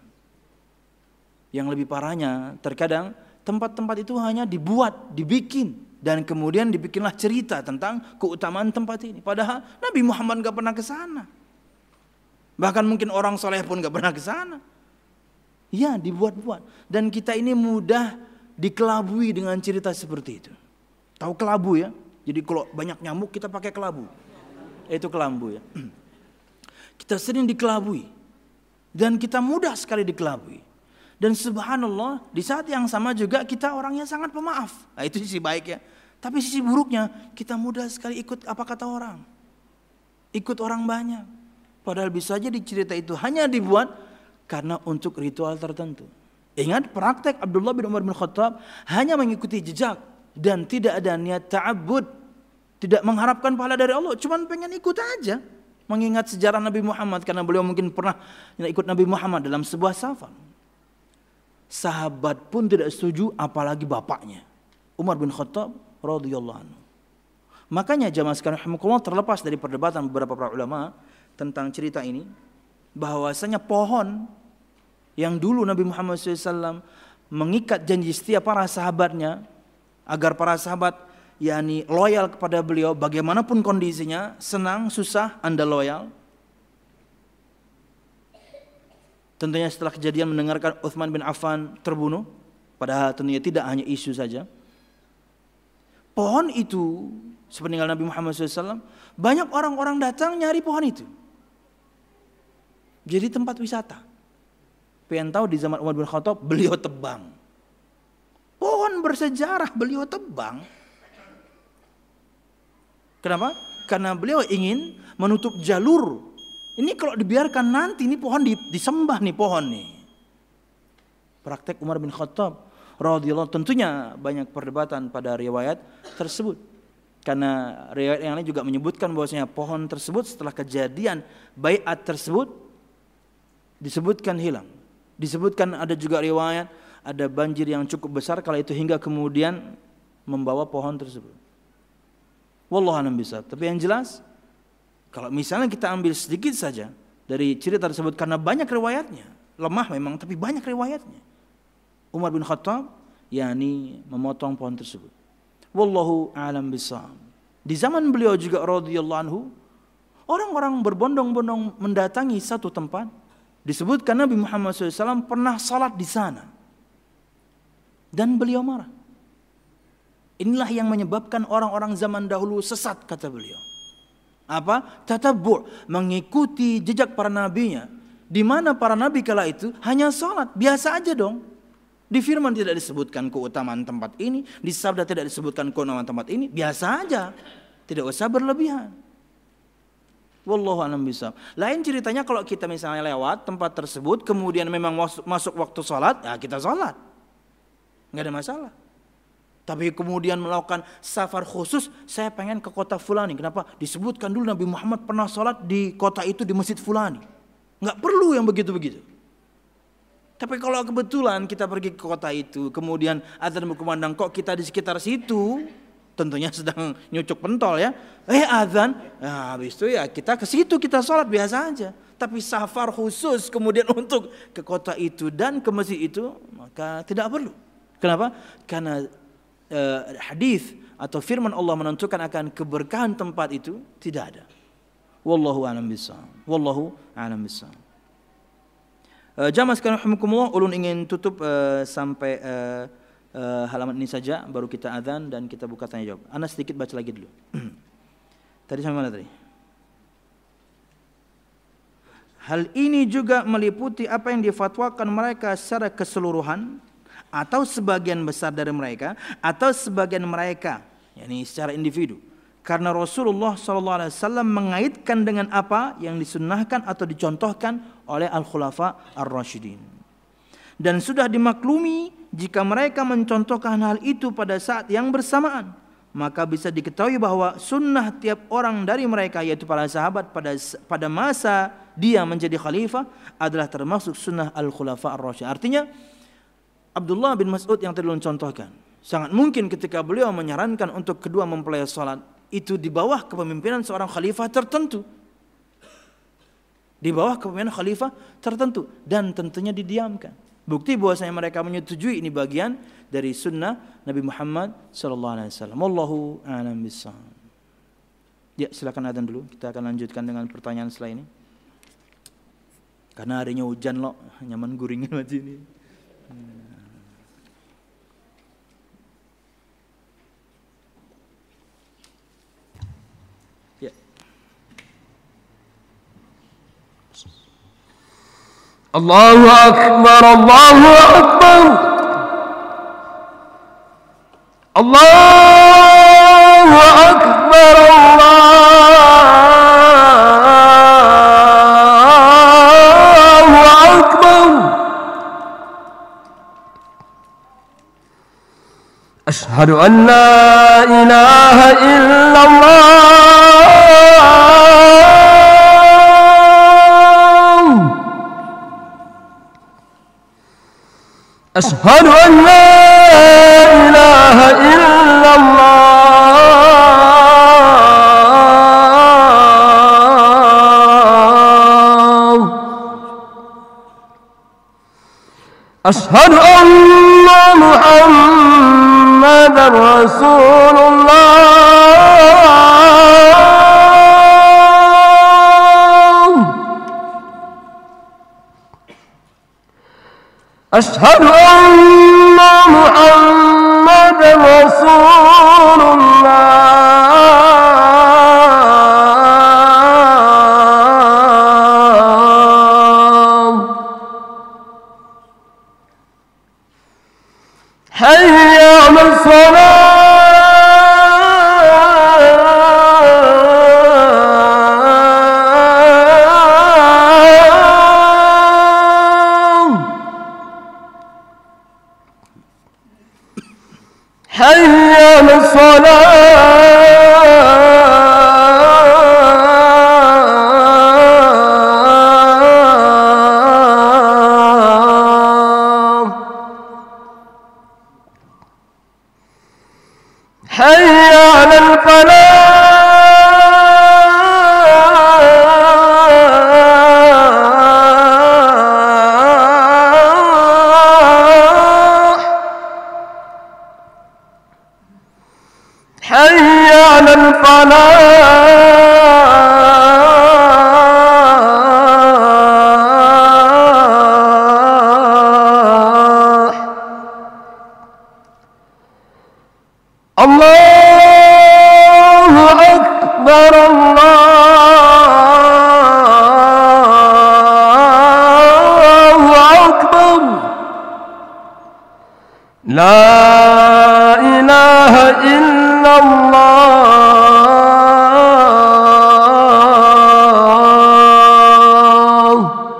Yang lebih parahnya, terkadang tempat-tempat itu hanya dibuat, dibikin. Dan kemudian dibikinlah cerita tentang keutamaan tempat ini. Padahal Nabi Muhammad gak pernah ke sana. Bahkan mungkin orang soleh pun gak pernah ke sana. Ya, dibuat-buat. Dan kita ini mudah dikelabui dengan cerita seperti itu. Tahu kelabu ya? Jadi kalau banyak nyamuk kita pakai kelabu. Itu kelambu ya. Kita sering dikelabui. Dan kita mudah sekali dikelabui. Dan subhanallah di saat yang sama juga kita orang yang sangat pemaaf. Nah itu sisi baik ya. Tapi sisi buruknya kita mudah sekali ikut apa kata orang. Ikut orang banyak. Padahal bisa saja cerita itu hanya dibuat karena untuk ritual tertentu. Ingat praktek Abdullah bin Umar bin Khattab hanya mengikuti jejak. Dan tidak ada niat ta'abbud. Tidak mengharapkan pahala dari Allah. Cuman pengen ikut aja. Mengingat sejarah Nabi Muhammad. Karena beliau mungkin pernah ikut Nabi Muhammad dalam sebuah safar. Sahabat pun tidak setuju apalagi bapaknya. Umar bin Khattab radhiyallahu anhu. Makanya jamaah sekalian rahimakumullah, terlepas dari perdebatan beberapa para ulama tentang cerita ini. Bahwasanya pohon yang dulu Nabi Muhammad shallallahu alaihi wasallam mengikat janji setia para sahabatnya. Agar para sahabat yakni loyal kepada beliau bagaimanapun kondisinya, senang, susah, Anda loyal. Tentunya setelah kejadian mendengarkan Utsman bin Affan terbunuh, padahal tentunya tidak hanya isu saja. Pohon itu sepeninggal Nabi Muhammad shallallahu alaihi wasallam, banyak orang-orang datang nyari pohon itu. Jadi tempat wisata. Pengen tahu di zaman Umar bin Khattab beliau tebang. Pohon bersejarah beliau tebang. Kenapa? Karena beliau ingin menutup jalur. Ini kalau dibiarkan nanti ini pohon disembah nih pohon nih. Praktek Umar bin Khattab radhiyallahu, tentunya banyak perdebatan pada riwayat tersebut. Karena riwayat yang lain juga menyebutkan bahwasanya pohon tersebut setelah kejadian baiat tersebut disebutkan hilang. Disebutkan ada juga riwayat ada banjir yang cukup besar kala itu hingga kemudian membawa pohon tersebut. Wallahu a'lam bishawab. Tapi yang jelas kalau misalnya kita ambil sedikit saja dari cerita tersebut karena banyak riwayatnya, lemah memang tapi banyak riwayatnya. Umar bin Khattab yakni memotong pohon tersebut. Wallahu a'lam bishawab. Di zaman beliau juga radhiyallahu anhu, orang-orang berbondong-bondong mendatangi satu tempat. Disebutkan Nabi Muhammad shallallahu alaihi wasallam pernah salat di sana. Dan beliau marah. Inilah yang menyebabkan orang-orang zaman dahulu sesat, kata beliau. Apa? Tatabbu', mengikuti jejak para nabinya. Di mana para nabi kala itu hanya salat, biasa aja dong. Di firman tidak disebutkan keutamaan tempat ini, di sabda tidak disebutkan keutamaan tempat ini, biasa aja. Tidak usah berlebihan. Wallahu a'lam bishawab. Lain ceritanya kalau kita misalnya lewat tempat tersebut, kemudian memang masuk waktu salat, ya kita salat. Enggak ada masalah. Tapi kemudian melakukan safar khusus, saya pengen ke kota fulani. Kenapa? Disebutkan dulu Nabi Muhammad pernah sholat di kota itu, di masjid fulani. Enggak perlu yang begitu-begitu. Tapi kalau kebetulan kita pergi ke kota itu, kemudian azan berkumandang, kok kita di sekitar situ, tentunya sedang nyucuk pentol ya. Eh azan, nah, habis itu ya kita ke situ, kita sholat biasa aja. Tapi safar khusus kemudian untuk ke kota itu dan ke masjid itu, maka tidak perlu. Kenapa? Karena uh, hadis atau firman Allah menentukan akan keberkahan tempat itu tidak ada. Wallahu a'lam bishawab. Wallahu a'lam bishawab. Uh, Jamaah sekalian rahimakumullah, ulun ingin tutup uh, sampai uh, uh, halaman ini saja, baru kita azan dan kita buka tanya jawab. Ana sedikit baca lagi dulu. Tadi sampai mana tadi? Hal ini juga meliputi apa yang difatwakan mereka secara keseluruhan atau sebagian besar dari mereka atau sebagian mereka, yakni secara individu. Karena Rasulullah sallallahu alaihi wasallam mengaitkan dengan apa yang disunnahkan atau dicontohkan oleh al-khulafa ar-rasyidin. Dan sudah dimaklumi jika mereka mencontohkan hal itu pada saat yang bersamaan, maka bisa diketahui bahwa sunnah tiap orang dari mereka, yaitu para sahabat pada pada masa dia menjadi khalifah, adalah termasuk sunnah al-khulafa ar-rasyidin. Artinya Abdullah bin Mas'ud yang tadi contohkan, sangat mungkin ketika beliau menyarankan untuk kedua mempelai salat itu di bawah kepemimpinan seorang khalifah tertentu, di bawah kepemimpinan khalifah tertentu, dan tentunya didiamkan. Bukti bahwasanya mereka menyetujui ini bagian dari sunnah Nabi Muhammad sallallahu alaihi wasallam. Wallahu a'lam bishawab. Ya, silakan adzan dulu. Kita akan lanjutkan dengan pertanyaan setelah ini. Karena harinya hujan loh, nyaman guringin macam ini. Ya. Allahu akbar, Allahu akbar. Allahu akbar, Allahu akbar. Ashhadu an la ilaha illallah. أشهد أن لا إله إلا الله أشهد أن محمدا رسول الله أشهد أن محمدا رسول الله حي على الصلاة حي على الصلاة حي على الفلاح حي على الفلاح الله أكبر الله أكبر لا إله إلا الله.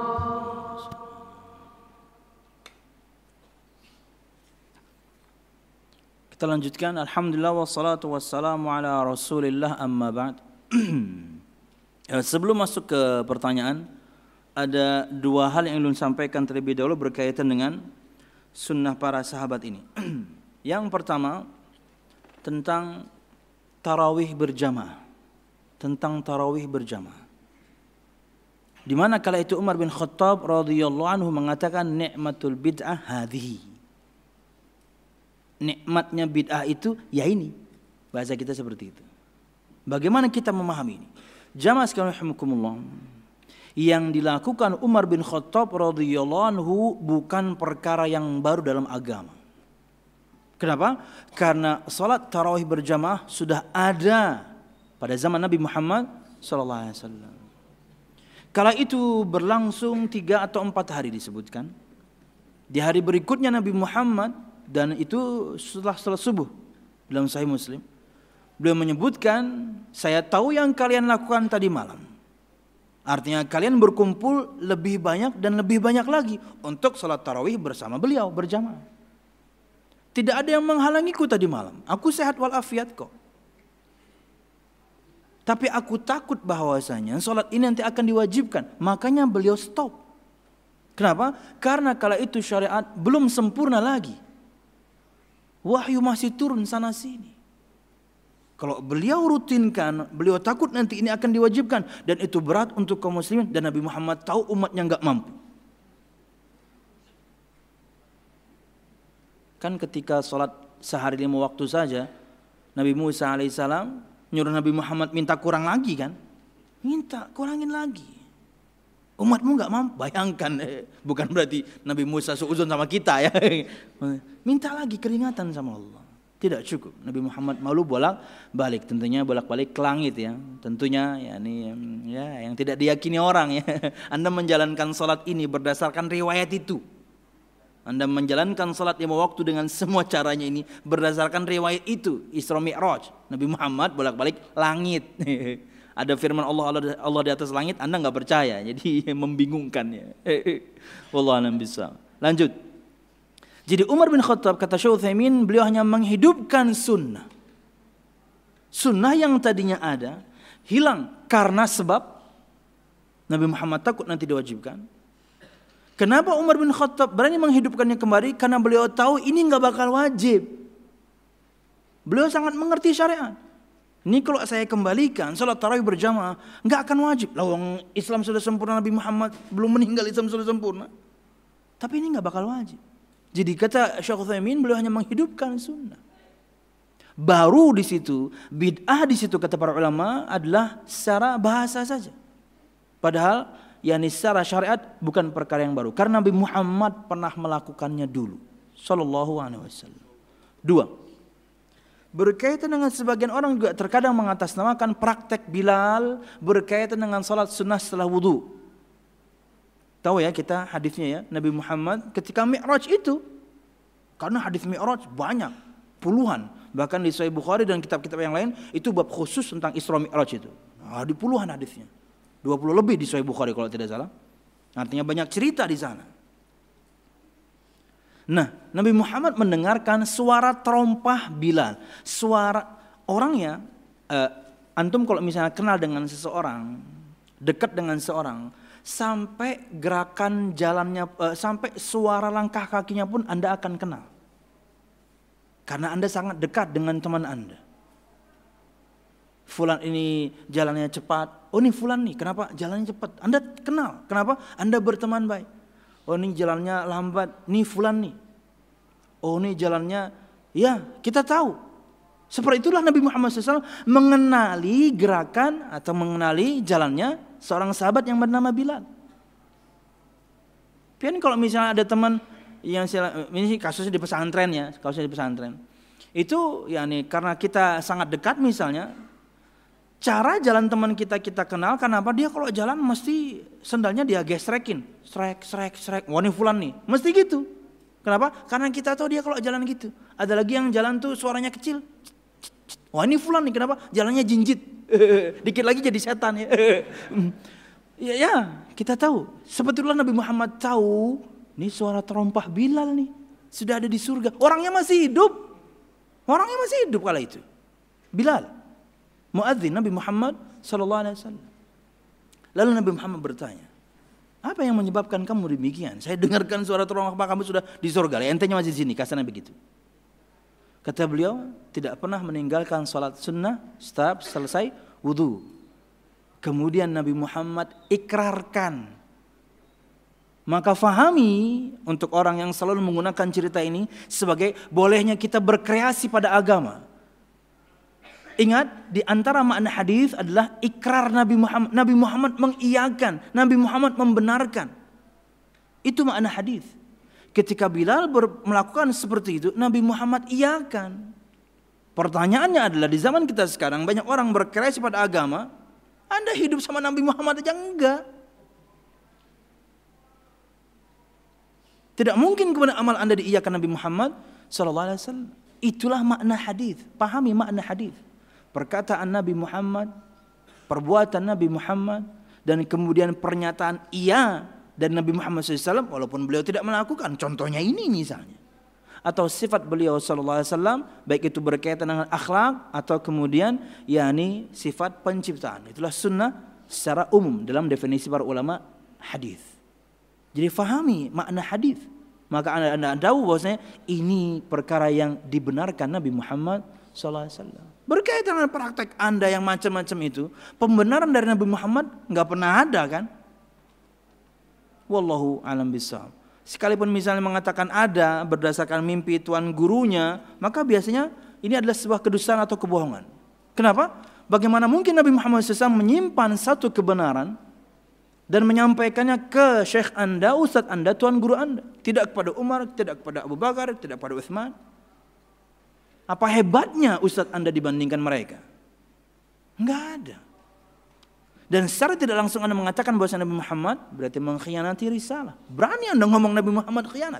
Kita lanjutkan. Alhamdulillah wassalatu wassalamu ala Rasulillah, amma ba'd. Sebelum masuk ke pertanyaan, ada dua hal yang ingin sampaikan terlebih dahulu berkaitan dengan sunnah para sahabat ini. Yang pertama tentang tarawih berjamaah, tentang tarawih berjamaah. Di mana kala itu Umar bin Khattab radhiyallahu anhu mengatakan ni'matul bid'ah hadhihi. nikmatnya bid'ah itu ya ini. Bahasa kita seperti itu. Bagaimana kita memahami ini? Jamaah sekalian rahimakumullah. Yang dilakukan Umar bin Khattab radhiyallahu anhu bukan perkara yang baru dalam agama. Kenapa? Karena salat tarawih berjamaah sudah ada pada zaman Nabi Muhammad sallallahu alaihi wasallam. Kala itu berlangsung tiga atau empat hari disebutkan. Di hari berikutnya Nabi Muhammad, dan itu setelah salat subuh dalam Sahih Muslim, beliau menyebutkan, saya tahu yang kalian lakukan tadi malam. Artinya kalian berkumpul lebih banyak dan lebih banyak lagi untuk salat tarawih bersama beliau berjamaah. Tidak ada yang menghalangiku tadi malam. Aku sehat walafiat kok. Tapi aku takut bahwasanya salat ini nanti akan diwajibkan. Makanya beliau stop. Kenapa? Karena kala itu syariat belum sempurna lagi. Wahyu masih turun sana sini. Kalau beliau rutinkan, beliau takut nanti ini akan diwajibkan. Dan itu berat untuk kaum muslimin. Dan Nabi Muhammad tahu umatnya enggak mampu. Kan ketika sholat sehari lima waktu saja, Nabi Musa alaihissalam nyuruh Nabi Muhammad minta kurang lagi kan. Minta, kurangin lagi. Umatmu enggak mampu. Bayangkan, eh, bukan berarti Nabi Musa seuzon sama kita ya. Minta lagi keringatan sama Allah. Tidak cukup. Nabi Muhammad malu bolak balik, tentunya bolak balik ke langit ya. Tentunya ya ini ya yang tidak diyakini orang ya. Anda menjalankan salat ini berdasarkan riwayat itu. Anda menjalankan salat lima waktu dengan semua caranya ini berdasarkan riwayat itu, Isra Mi'raj. Nabi Muhammad bolak balik langit. Ada firman Allah, Allah Allah di atas langit, Anda enggak percaya. Jadi membingungkan ya. Wallahu a'lam bishawab. Lanjut. Jadi Umar bin Khattab, kata Syekh Utsaimin, beliau hanya menghidupkan sunnah. Sunnah yang tadinya ada hilang karena sebab Nabi Muhammad takut nanti diwajibkan. Kenapa Umar bin Khattab berani menghidupkannya kembali? Karena beliau tahu ini enggak bakal wajib. Beliau sangat mengerti syariat. Ini kalau saya kembalikan salat tarawih berjamaah enggak akan wajib. Lawang Islam sudah sempurna, Nabi Muhammad belum meninggal, Islam sudah sempurna. Tapi ini enggak bakal wajib. Jadi kata Syekh Utsaimin, beliau hanya menghidupkan sunnah. Baru di situ bid'ah di situ kata para ulama adalah secara bahasa saja. Padahal yakni secara syariat bukan perkara yang baru. Karena Nabi Muhammad pernah melakukannya dulu. Sallallahu alaihi wasallam. Dua. Berkaitan dengan sebagian orang juga terkadang mengatasnamakan praktek Bilal berkaitan dengan salat sunnah setelah wudu. Tahu ya kita hadisnya ya, Nabi Muhammad ketika Mi'raj itu, karena hadis Mi'raj banyak, puluhan, bahkan di Sahih Bukhari dan kitab-kitab yang lain itu bab khusus tentang Isra Mi'raj itu. Nah, di puluhan hadisnya, dua puluh lebih di Sahih Bukhari kalau tidak salah. Artinya banyak cerita di sana. Nah, Nabi Muhammad mendengarkan suara terompah Bilal. Suara orangnya, eh, antum kalau misalnya kenal dengan seseorang, dekat dengan seseorang, sampai gerakan jalannya, uh, sampai suara langkah kakinya pun Anda akan kenal. Karena Anda sangat dekat dengan teman Anda. Fulan ini jalannya cepat. Oh ini Fulan nih, kenapa jalannya cepat? Anda kenal. Kenapa? Anda berteman baik. Oh ini jalannya lambat. Nih Fulan nih. Oh ini jalannya, ya kita tahu. Seperti itulah Nabi Muhammad shallallahu alaihi wasallam mengenali gerakan atau mengenali jalannya seorang sahabat yang bernama Bilal. Pian kalau misalnya ada teman yang ini kasusnya di pesantren ya, kasusnya di pesantren. Itu yakni karena kita sangat dekat misalnya, cara jalan teman kita kita kenal karena apa? Dia kalau jalan mesti sendalnya dia gesrekin, srek srek srek. Wah ini Fulan nih, mesti gitu. Kenapa? Karena kita tahu dia kalau jalan gitu. Ada lagi yang jalan tuh suaranya kecil. Wah ini Fulan nih, kenapa? Jalannya jinjit. Dikit lagi jadi setan ya. ya. Ya, kita tahu. Sebetulnya Nabi Muhammad tahu, ini suara terompah Bilal nih. Sudah ada di surga. Orangnya masih hidup. Orangnya masih hidup kala itu. Bilal. Muadzin Nabi Muhammad sallallahu alaihi wasallam. Lalu Nabi Muhammad bertanya, apa yang menyebabkan kamu demikian? Saya dengarkan suara terompah kamu sudah di surga. Entenya masih di sini, kasarnya begitu. Kata beliau, tidak pernah meninggalkan salat sunnah setiap selesai wudu. Kemudian Nabi Muhammad ikrarkan Maka fahami untuk orang yang selalu menggunakan cerita ini sebagai bolehnya kita berkreasi pada agama. Ingat, di antara makna hadis adalah ikrar Nabi Muhammad. Nabi Muhammad mengiyakan, Nabi Muhammad membenarkan. Itu makna hadis. Ketika Bilal ber- melakukan seperti itu, Nabi Muhammad iyakan. Pertanyaannya adalah di zaman kita sekarang banyak orang berkreasi pada agama. Anda hidup sama Nabi Muhammad aja enggak. Tidak mungkin kemudian amal Anda diiyakan Nabi Muhammad sallallahu alaihi wasallam. Itulah makna hadis. Pahami makna hadis. Perkataan Nabi Muhammad, perbuatan Nabi Muhammad, dan kemudian pernyataan iya dan Nabi Muhammad sallallahu alaihi wasallam walaupun beliau tidak melakukan. Contohnya ini misalnya. Atau sifat beliau sallallahu alaihi wasallam baik itu berkaitan dengan akhlak atau kemudian yakni sifat penciptaan. Itulah sunnah secara umum dalam definisi para ulama hadis. Jadi fahami makna hadis. Maka anda, anda tahu bahwasanya ini perkara yang dibenarkan Nabi Muhammad sallallahu alaihi wasallam. Berkaitan dengan praktek anda yang macam-macam itu, pembenaran dari Nabi Muhammad nggak pernah ada kan? Wallahu alam bissawab. Sekalipun misalnya mengatakan ada berdasarkan mimpi tuan gurunya, maka biasanya ini adalah sebuah kedustaan atau kebohongan. Kenapa? Bagaimana mungkin Nabi Muhammad sallallahu alaihi wasallam menyimpan satu kebenaran dan menyampaikannya ke syekh anda, ustadz anda, tuan guru anda. Tidak kepada Umar, tidak kepada Abu Bakar, tidak kepada Utsman. Apa hebatnya ustadz anda dibandingkan mereka? Enggak ada. Dan secara tidak langsung anda mengatakan bahwa Nabi Muhammad berarti mengkhianati risalah. Berani anda ngomong Nabi Muhammad khianat.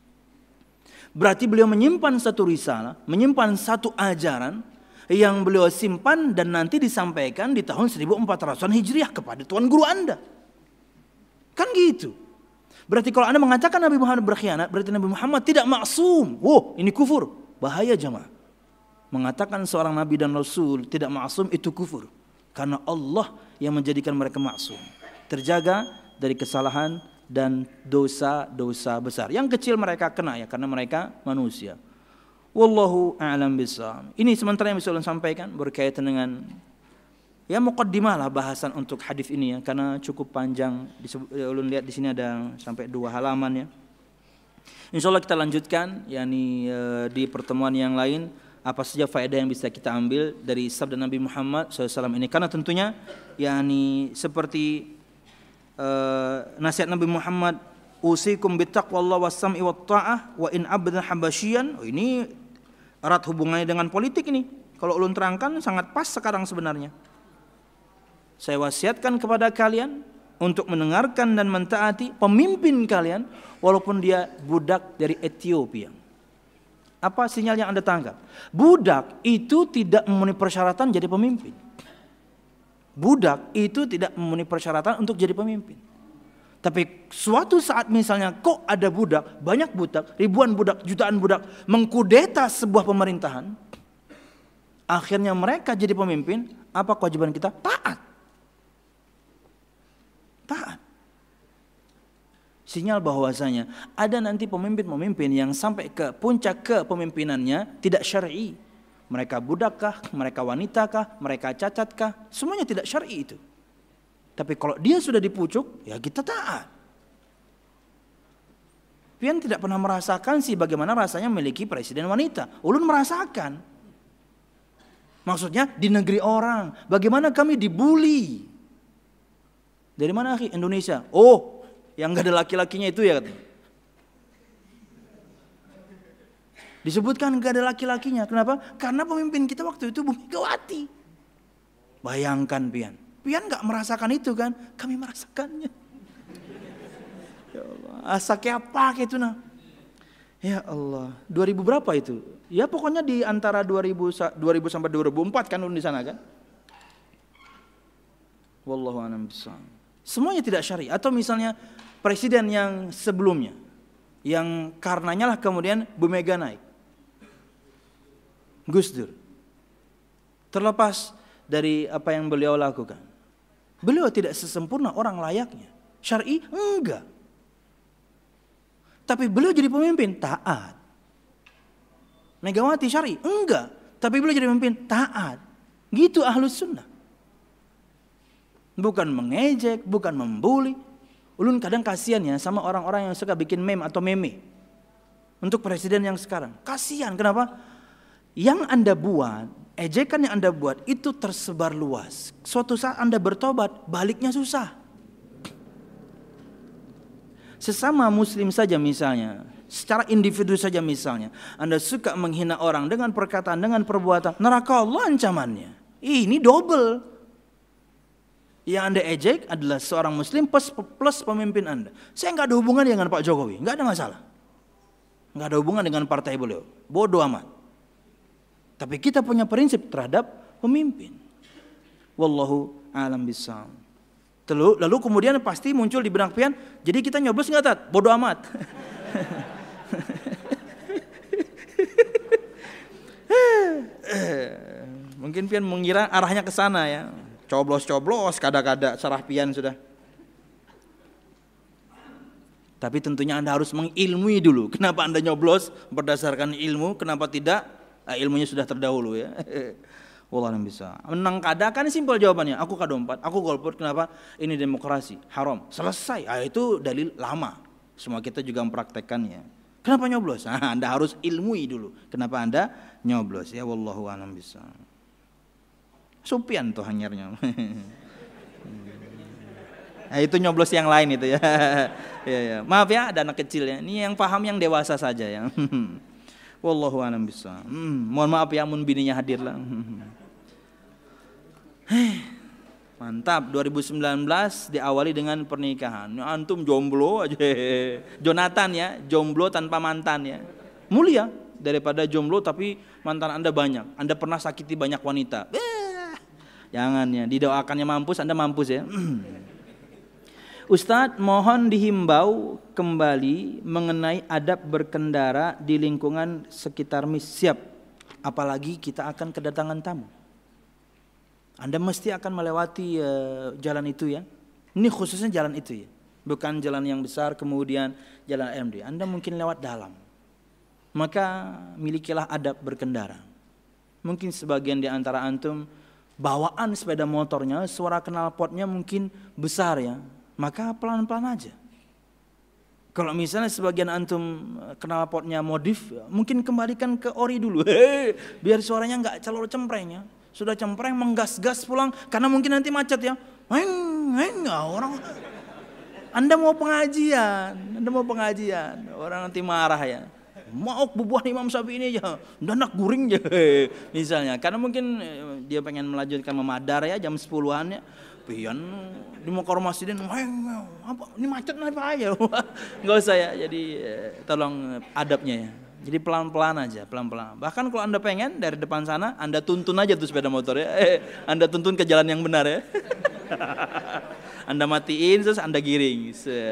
Berarti beliau menyimpan satu risalah, menyimpan satu ajaran yang beliau simpan dan nanti disampaikan di tahun seribu empat ratusan Hijriah kepada tuan guru anda. Kan gitu. Berarti kalau anda mengatakan Nabi Muhammad berkhianat, berarti Nabi Muhammad tidak maksum. Wow, ini kufur. Bahaya jemaah. Mengatakan seorang Nabi dan Rasul tidak maksum itu kufur. Karena Allah yang menjadikan mereka maksum. Terjaga dari kesalahan dan dosa-dosa besar. Yang kecil mereka kena ya, karena mereka manusia. Wallahu a'lam bishawab. Ini sementara yang bisa ulun sampaikan berkaitan dengan ya muqaddimah lah bahasan untuk hadis ini ya, karena cukup panjang. Ulun lihat di sini ada sampai dua halaman ya. Insyaallah kita lanjutkan yakni uh, di pertemuan yang lain apa saja faedah yang bisa kita ambil dari sabda Nabi Muhammad shallallahu alaihi wasallam ini, karena tentunya yakni seperti uh, nasihat Nabi Muhammad, usikum bittaqwallahi was-sam'i wat-ta'ah wa in abdan habasyian. Oh, ini erat hubungannya dengan politik ini. Kalau ulun terangkan sangat pas sekarang sebenarnya. Saya wasiatkan kepada kalian untuk mendengarkan dan mentaati pemimpin kalian walaupun dia budak dari Ethiopia. Apa sinyal yang Anda tangkap? Budak itu tidak memenuhi persyaratan jadi pemimpin. Budak itu tidak memenuhi persyaratan untuk jadi pemimpin. Tapi suatu saat misalnya kok ada budak, banyak budak, ribuan budak, jutaan budak mengkudeta sebuah pemerintahan, akhirnya mereka jadi pemimpin, apa kewajiban kita? Taat. Taat. Sinyal bahwasanya ada nanti pemimpin-pemimpin yang sampai ke puncak kepemimpinannya tidak syar'i. Mereka budakkah, mereka wanitakah, mereka cacatkah, semuanya tidak syar'i itu. Tapi kalau dia sudah di pucuk, ya kita taat. Pian tidak pernah merasakan sih bagaimana rasanya memiliki presiden wanita. Ulun merasakan. Maksudnya di negeri orang, bagaimana kami dibully. Dari mana akhi? Indonesia. Oh, yang gak ada laki-lakinya itu ya katanya. Disebutkan gak ada laki-lakinya. Kenapa? Karena pemimpin kita waktu itu Bu Megawati. Bayangkan Pian. Pian gak merasakan itu kan? Kami merasakannya. Ya Allah. Asaknya apa gitu nah. Ya Allah. dua ribu berapa itu? Ya pokoknya di antara dua ribu, dua ribu sampai dua ribu empat kan di sana kan? Wallahu a'lam bishawab. Semuanya tidak syar'i. Atau misalnya presiden yang sebelumnya, yang karenanya lah kemudian Bu Mega naik, Gus Dur. Terlepas dari apa yang beliau lakukan, beliau tidak sesempurna orang layaknya. Syar'i enggak. Tapi beliau jadi pemimpin taat. Megawati syar'i enggak. Tapi beliau jadi pemimpin taat. Gitu ahlus sunnah. Bukan mengejek, bukan membuli. Ulun kadang kasihan ya sama orang-orang yang suka bikin meme atau meme untuk presiden yang sekarang. Kasihan, kenapa? Yang Anda buat, ejekan yang Anda buat itu tersebar luas. Suatu saat Anda bertobat, baliknya susah. Sesama muslim saja misalnya, secara individu saja misalnya, Anda suka menghina orang dengan perkataan, dengan perbuatan, neraka Allah ancamannya. Ini double. Yang Anda ejek adalah seorang muslim plus, plus pemimpin Anda. Saya nggak ada hubungan dengan Pak Jokowi, nggak ada masalah. Nggak ada hubungan dengan partai beliau, bodoh amat. Tapi kita punya prinsip terhadap pemimpin. Wallahu a'lam bishawab. Lalu, lalu kemudian pasti muncul di benak pian, jadi kita nyoblos nggak tat? Bodoh amat. Mungkin pian mengira arahnya ke sana ya. Coblos-coblos, kada-kada sarah pian sudah. Tapi tentunya Anda harus mengilmui dulu. Kenapa Anda nyoblos berdasarkan ilmu, kenapa tidak? Nah, ilmunya sudah terdahulu ya. Wallah bisa. Menang kada kan simpel jawabannya. Aku kada empat, aku golput. Kenapa? Ini demokrasi, haram. Selesai. Ah, itu dalil lama. Semua kita juga mempraktekannya. Kenapa nyoblos? Nah, Anda harus ilmui dulu. Kenapa Anda nyoblos ya? Wallahu a'lam bisa. Supian tuh hanyarnya. Nah, itu nyoblos yang lain itu ya. Ya, ya. Maaf ya, ada anak kecil ya. Ini yang paham yang dewasa saja ya. Wallahu a'lam bisa. Hmm, mohon maaf ya, mun bininya hadir lah. Mantap, dua ribu sembilan belas diawali dengan pernikahan. Antum jomblo aja. Jonathan ya, jomblo tanpa mantan ya. Mulia daripada jomblo tapi mantan Anda banyak. Anda pernah sakiti banyak wanita. Jangan ya, didoakannya mampus, Anda mampus ya. Ustadz, mohon dihimbau kembali mengenai adab berkendara di lingkungan sekitar mis. Siap, apalagi kita akan kedatangan tamu. Anda mesti akan melewati uh, jalan itu ya. Ini khususnya jalan itu ya. Bukan jalan yang besar kemudian jalan M D. Anda mungkin lewat dalam. Maka milikilah adab berkendara. Mungkin sebagian di antara antum bawaan sepeda motornya, suara knalpotnya mungkin besar ya. Maka pelan-pelan aja. Kalau misalnya sebagian antum knalpotnya modif, mungkin kembalikan ke ori dulu. Hei, biar suaranya nggak calor cempreng ya. Sudah cempreng menggas-gas pulang karena mungkin nanti macet ya. Heng, heng, orang. Anda mau pengajian, Anda mau pengajian, orang nanti marah ya. Mau bubuhan Imam Syafi'i ini aja, danak guring ya, misalnya. Karena mungkin dia pengen melanjutkan memadar ya jam sepuluhan ya. Pian di Mekar Masjidin, apa ini macet apa aja, nggak usah ya. Jadi tolong adabnya ya. Jadi pelan-pelan aja, pelan-pelan. Bahkan kalau Anda pengen dari depan sana, Anda tuntun aja tuh sepeda motor ya. Eh, Anda tuntun ke jalan yang benar ya. Anda matiin terus Anda giring.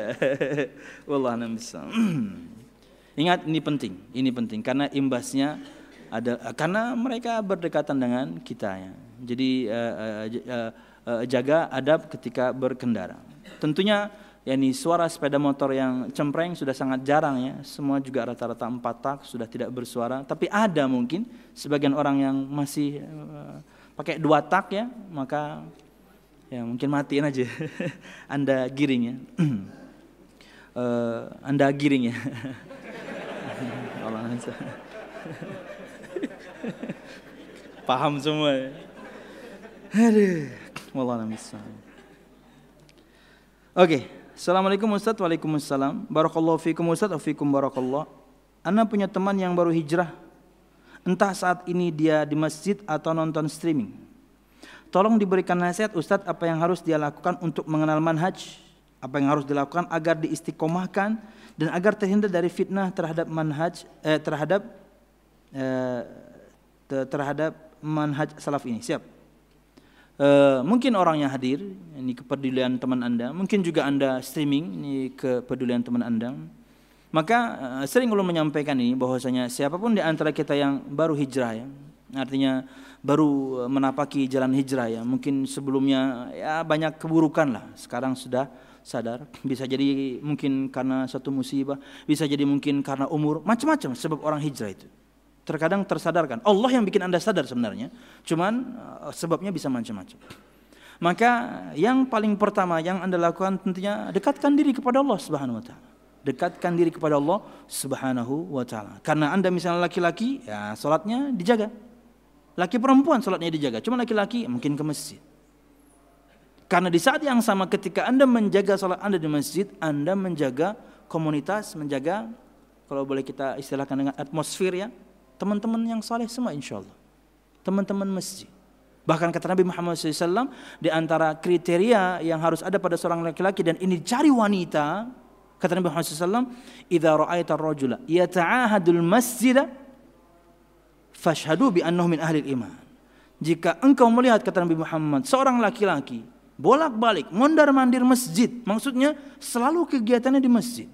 Wallahu bisa. Ingat ini penting, ini penting karena imbasnya ada karena mereka berdekatan dengan kita ya. Jadi uh, uh, uh, uh, jaga adab ketika berkendara. Tentunya ya ini suara sepeda motor yang cempreng sudah sangat jarang ya. Semua juga rata-rata empat tak sudah tidak bersuara. Tapi ada mungkin sebagian orang yang masih uh, pakai dua tak ya, maka ya mungkin matiin aja. Anda giring ya. uh, anda giring ya. Paham semua ya. Aduh, wallah bisa. Oke, assalamualaikum Ustaz. Waalaikumsalam. Barakallahu fikum Ustaz. Afikum barakallah. Ana punya teman yang baru hijrah. Entah saat ini dia di masjid atau nonton streaming. Tolong diberikan nasihat Ustaz, apa yang harus dia lakukan untuk mengenal manhaj, apa yang harus dilakukan agar diistiqomahkan dan agar terhindar dari fitnah terhadap manhaj eh, terhadap eh, terhadap manhaj salaf ini. Siap. Eh, mungkin orang yang hadir, ini kepedulian teman Anda, mungkin juga Anda streaming, ini kepedulian teman Anda. Maka eh, sering ulun menyampaikan ini bahwasanya siapapun di antara kita yang baru hijrah ya, artinya baru menapaki jalan hijrah ya, mungkin sebelumnya ya banyak keburukan lah, sekarang sudah sadar, bisa jadi mungkin karena satu musibah, bisa jadi mungkin karena umur, macam-macam sebab orang hijrah itu. Terkadang tersadarkan, Allah yang bikin Anda sadar sebenarnya, cuman uh, sebabnya bisa macam-macam. Maka yang paling pertama yang Anda lakukan tentunya dekatkan diri kepada Allah Subhanahu wa taala. Dekatkan diri kepada Allah Subhanahu wa taala. Karena Anda misalnya laki-laki, ya salatnya dijaga. Laki perempuan salatnya dijaga. Cuma laki-laki mungkin ke masjid. Karena di saat yang sama ketika Anda menjaga salat Anda di masjid, Anda menjaga komunitas, menjaga, kalau boleh kita istilahkan dengan atmosfer ya, teman-teman yang saleh semua insyaallah. Teman-teman masjid. Bahkan kata Nabi Muhammad shallallahu alaihi wasallam, di antara kriteria yang harus ada pada seorang laki-laki dan ini dicari wanita, kata Nabi Muhammad shallallahu alaihi wasallam, "Idza ra'aita ar-rajula yata'ahadul masjida fashhadu bi annahu min ahli iman." Jika engkau melihat, kata Nabi Muhammad, seorang laki-laki bolak-balik mondar-mandir masjid, maksudnya selalu kegiatannya di masjid.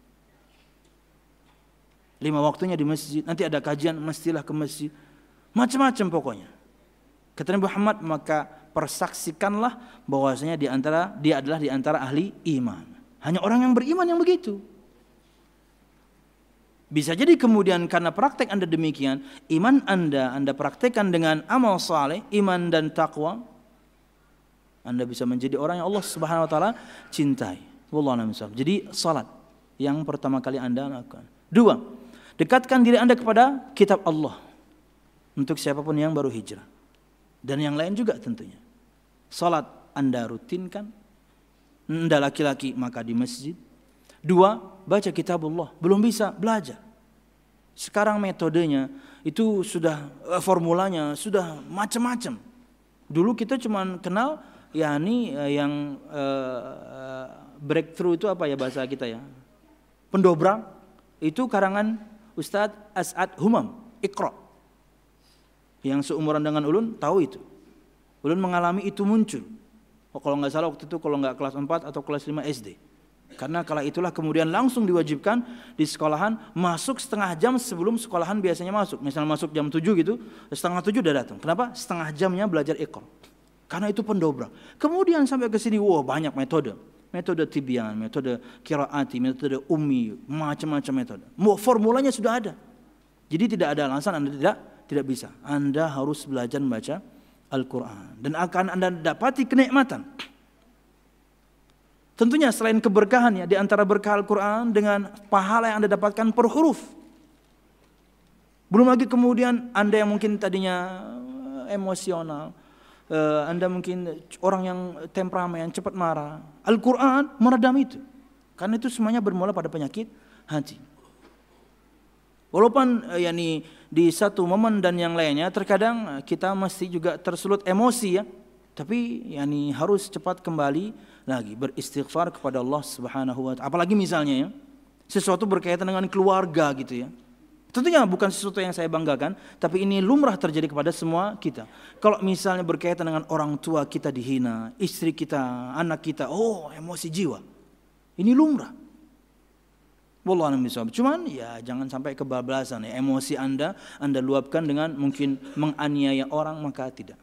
Lima waktunya di masjid, nanti ada kajian mestilah ke masjid. Macam-macam pokoknya. Kata Nabi Muhammad, maka persaksikanlah bahwasanya di antara dia adalah di antara ahli iman. Hanya orang yang beriman yang begitu. Bisa jadi kemudian karena praktek Anda demikian, iman Anda Anda praktekkan dengan amal saleh, iman dan takwa, Anda bisa menjadi orang yang Allah Subhanahu wa taala cintai. Wallahu a'lam bishawab. Jadi salat yang pertama kali Anda lakukan. Dua, dekatkan diri Anda kepada kitab Allah. Untuk siapapun yang baru hijrah. Dan yang lain juga tentunya. Salat Anda rutinkan. Anda laki-laki maka di masjid. Dua, baca kitab Allah. Belum bisa, belajar. Sekarang metodenya itu sudah formulanya sudah macam-macam. Dulu kita cuma kenal yakni yang uh, breakthrough itu apa ya bahasa kita ya? Pendobrak itu karangan Ustadz As'ad Humam, Iqra. Yang seumuran dengan ulun tahu itu. Ulun mengalami itu muncul. Oh, kalau nggak salah waktu itu kalau nggak kelas empat atau kelas lima S D. Karena kala itulah kemudian langsung diwajibkan di sekolahan masuk setengah jam sebelum sekolahan biasanya masuk. Misalnya masuk jam tujuh gitu, setengah tujuh udah datang. Kenapa? Setengah jamnya belajar Iqra. Karena itu pendobrak. Kemudian sampai ke sini, wah banyak metode. Metode tibyan, metode qiraati, metode ummi, macam-macam metode. Formulanya sudah ada. Jadi tidak ada alasan Anda tidak tidak bisa. Anda harus belajar membaca Al-Quran. Dan akan Anda dapati kenikmatan. Tentunya selain keberkahan ya, di antara berkah Al-Quran dengan pahala yang Anda dapatkan per huruf. Belum lagi kemudian Anda yang mungkin tadinya emosional, Uh, anda mungkin orang yang temperamen, cepat marah. Al-Quran meredam itu. Karena itu semuanya bermula pada penyakit hati. Walaupun uh, yakni di satu momen dan yang lainnya, terkadang uh, kita mesti juga tersulut emosi ya. Tapi yakni harus cepat kembali lagi beristighfar kepada Allah Subhanahu wa taala. Apalagi misalnya ya, sesuatu berkaitan dengan keluarga gitu ya. Tentunya bukan sesuatu yang saya banggakan, tapi ini lumrah terjadi kepada semua kita. Kalau misalnya berkaitan dengan orang tua kita dihina, istri kita, anak kita, oh emosi jiwa. Ini lumrah. Wallahu a'lam bishawab. Cuman ya jangan sampai kebablasan ya. Emosi Anda, Anda luapkan dengan mungkin menganiaya orang, maka tidak.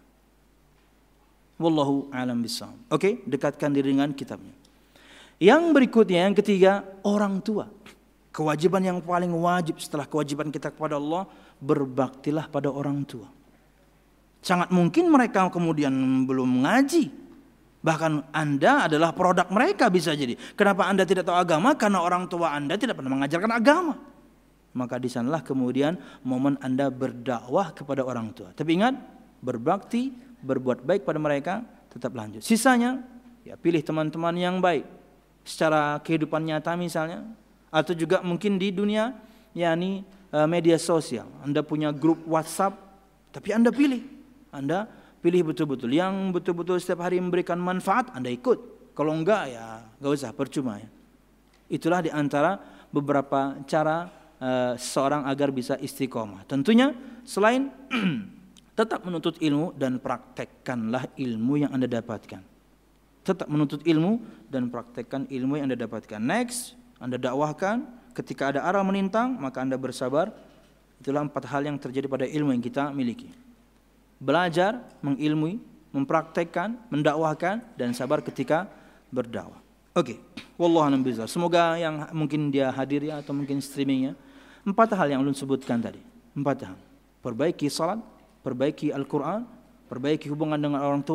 Wallahu a'lam bishawab. Oke, dekatkan diri dengan kitabnya. Yang berikutnya, yang ketiga, orang tua. Kewajiban yang paling wajib setelah kewajiban kita kepada Allah, berbaktilah pada orang tua. Sangat mungkin mereka kemudian belum mengaji. Bahkan Anda adalah produk mereka bisa jadi. Kenapa Anda tidak tahu agama? Karena orang tua Anda tidak pernah mengajarkan agama. Maka di sanalah kemudian momen Anda berdakwah kepada orang tua. Tapi ingat, berbakti, berbuat baik pada mereka, tetap lanjut. Sisanya, ya pilih teman-teman yang baik. Secara kehidupan nyata misalnya, atau juga mungkin di dunia yakni uh, media sosial. Anda punya grup WhatsApp, tapi Anda pilih. Anda pilih betul-betul yang betul-betul setiap hari memberikan manfaat, Anda ikut. Kalau enggak ya enggak usah, percuma ya. Itulah di antara beberapa cara uh, seorang agar bisa istiqomah. Tentunya selain tetap menuntut ilmu dan praktekkanlah ilmu yang Anda dapatkan. Tetap menuntut ilmu dan praktekkan ilmu yang Anda dapatkan. Next, Anda dakwahkan, ketika ada arah menintang, maka Anda bersabar. Itulah empat hal yang terjadi pada ilmu yang kita miliki. Belajar, mengilmui, mempraktekkan, mendakwahkan, dan sabar ketika berdakwah. Oke, wallahu a'lam bishawab. Semoga yang mungkin dia hadir ya, atau mungkin streamingnya, empat hal yang ulun sebutkan tadi. Empat hal. Perbaiki salat, perbaiki Al-Quran, perbaiki hubungan dengan orang tua,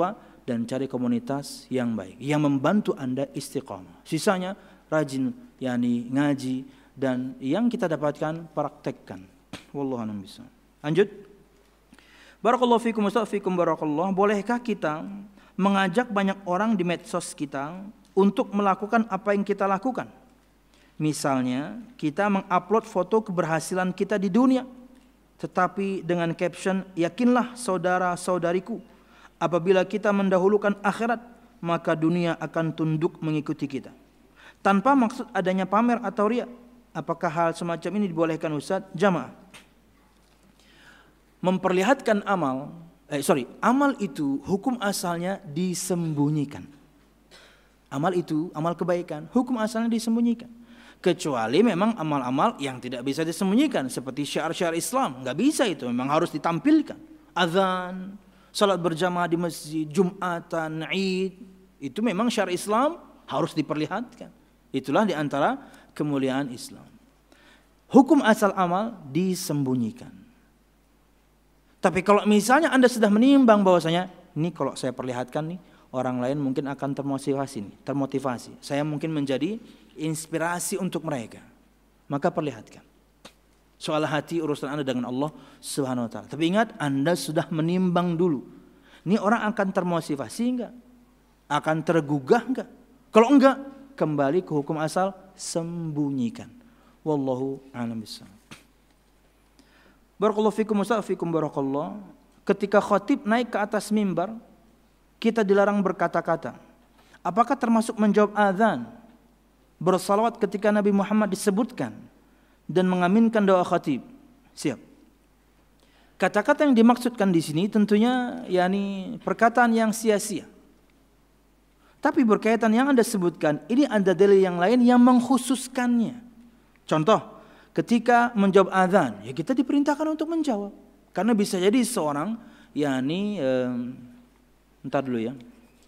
dan cari komunitas yang baik yang membantu Anda istiqamah. Sisanya rajin yakni ngaji dan yang kita dapatkan praktekkan. Wallahu a'lam bishawab. Lanjut. Barakallahu fikum wa fikum barakallah. Bolehkah kita mengajak banyak orang di medsos kita untuk melakukan apa yang kita lakukan? Misalnya, kita mengupload foto keberhasilan kita di dunia, tetapi dengan caption, yakinlah saudara-saudariku, apabila kita mendahulukan akhirat, maka dunia akan tunduk mengikuti kita. Tanpa maksud adanya pamer atau riya. Apakah hal semacam ini dibolehkan Ustaz? Jamaah. Memperlihatkan amal, eh sorry, amal itu hukum asalnya disembunyikan. Amal itu, amal kebaikan, hukum asalnya disembunyikan. Kecuali memang amal-amal yang tidak bisa disembunyikan, seperti syiar-syiar Islam, nggak bisa itu, memang harus ditampilkan. Azan, salat berjamaah di masjid, Jumatan, Id, itu memang syiar Islam harus diperlihatkan. Itulah diantara kemuliaan Islam. Hukum asal amal disembunyikan. Tapi kalau misalnya Anda sudah menimbang bahwasanya ini kalau saya perlihatkan nih, orang lain mungkin akan termotivasi nih, termotivasi. Saya mungkin menjadi inspirasi untuk mereka. Maka perlihatkan. Soal hati urusan Anda dengan Allah Subhanahu wa taala. Tapi ingat, Anda sudah menimbang dulu. Ini orang akan termotivasi enggak? Akan tergugah enggak? Kalau enggak, kembali ke hukum asal, sembunyikan. Wallahu a'lam bishawab. Barakallahu fikum wa fikum barakallah. Ketika khatib naik ke atas mimbar, kita dilarang berkata-kata. Apakah termasuk menjawab azan, bersalawat ketika Nabi Muhammad disebutkan, dan mengaminkan doa khatib? Siap. Kata-kata yang dimaksudkan di sini tentunya yakni perkataan yang sia-sia. Tapi berkaitan yang Anda sebutkan, ini ada dalil yang lain yang mengkhususkannya. Contoh, ketika menjawab azan, ya kita diperintahkan untuk menjawab. Karena bisa jadi seorang, yakni, eh, entar dulu ya.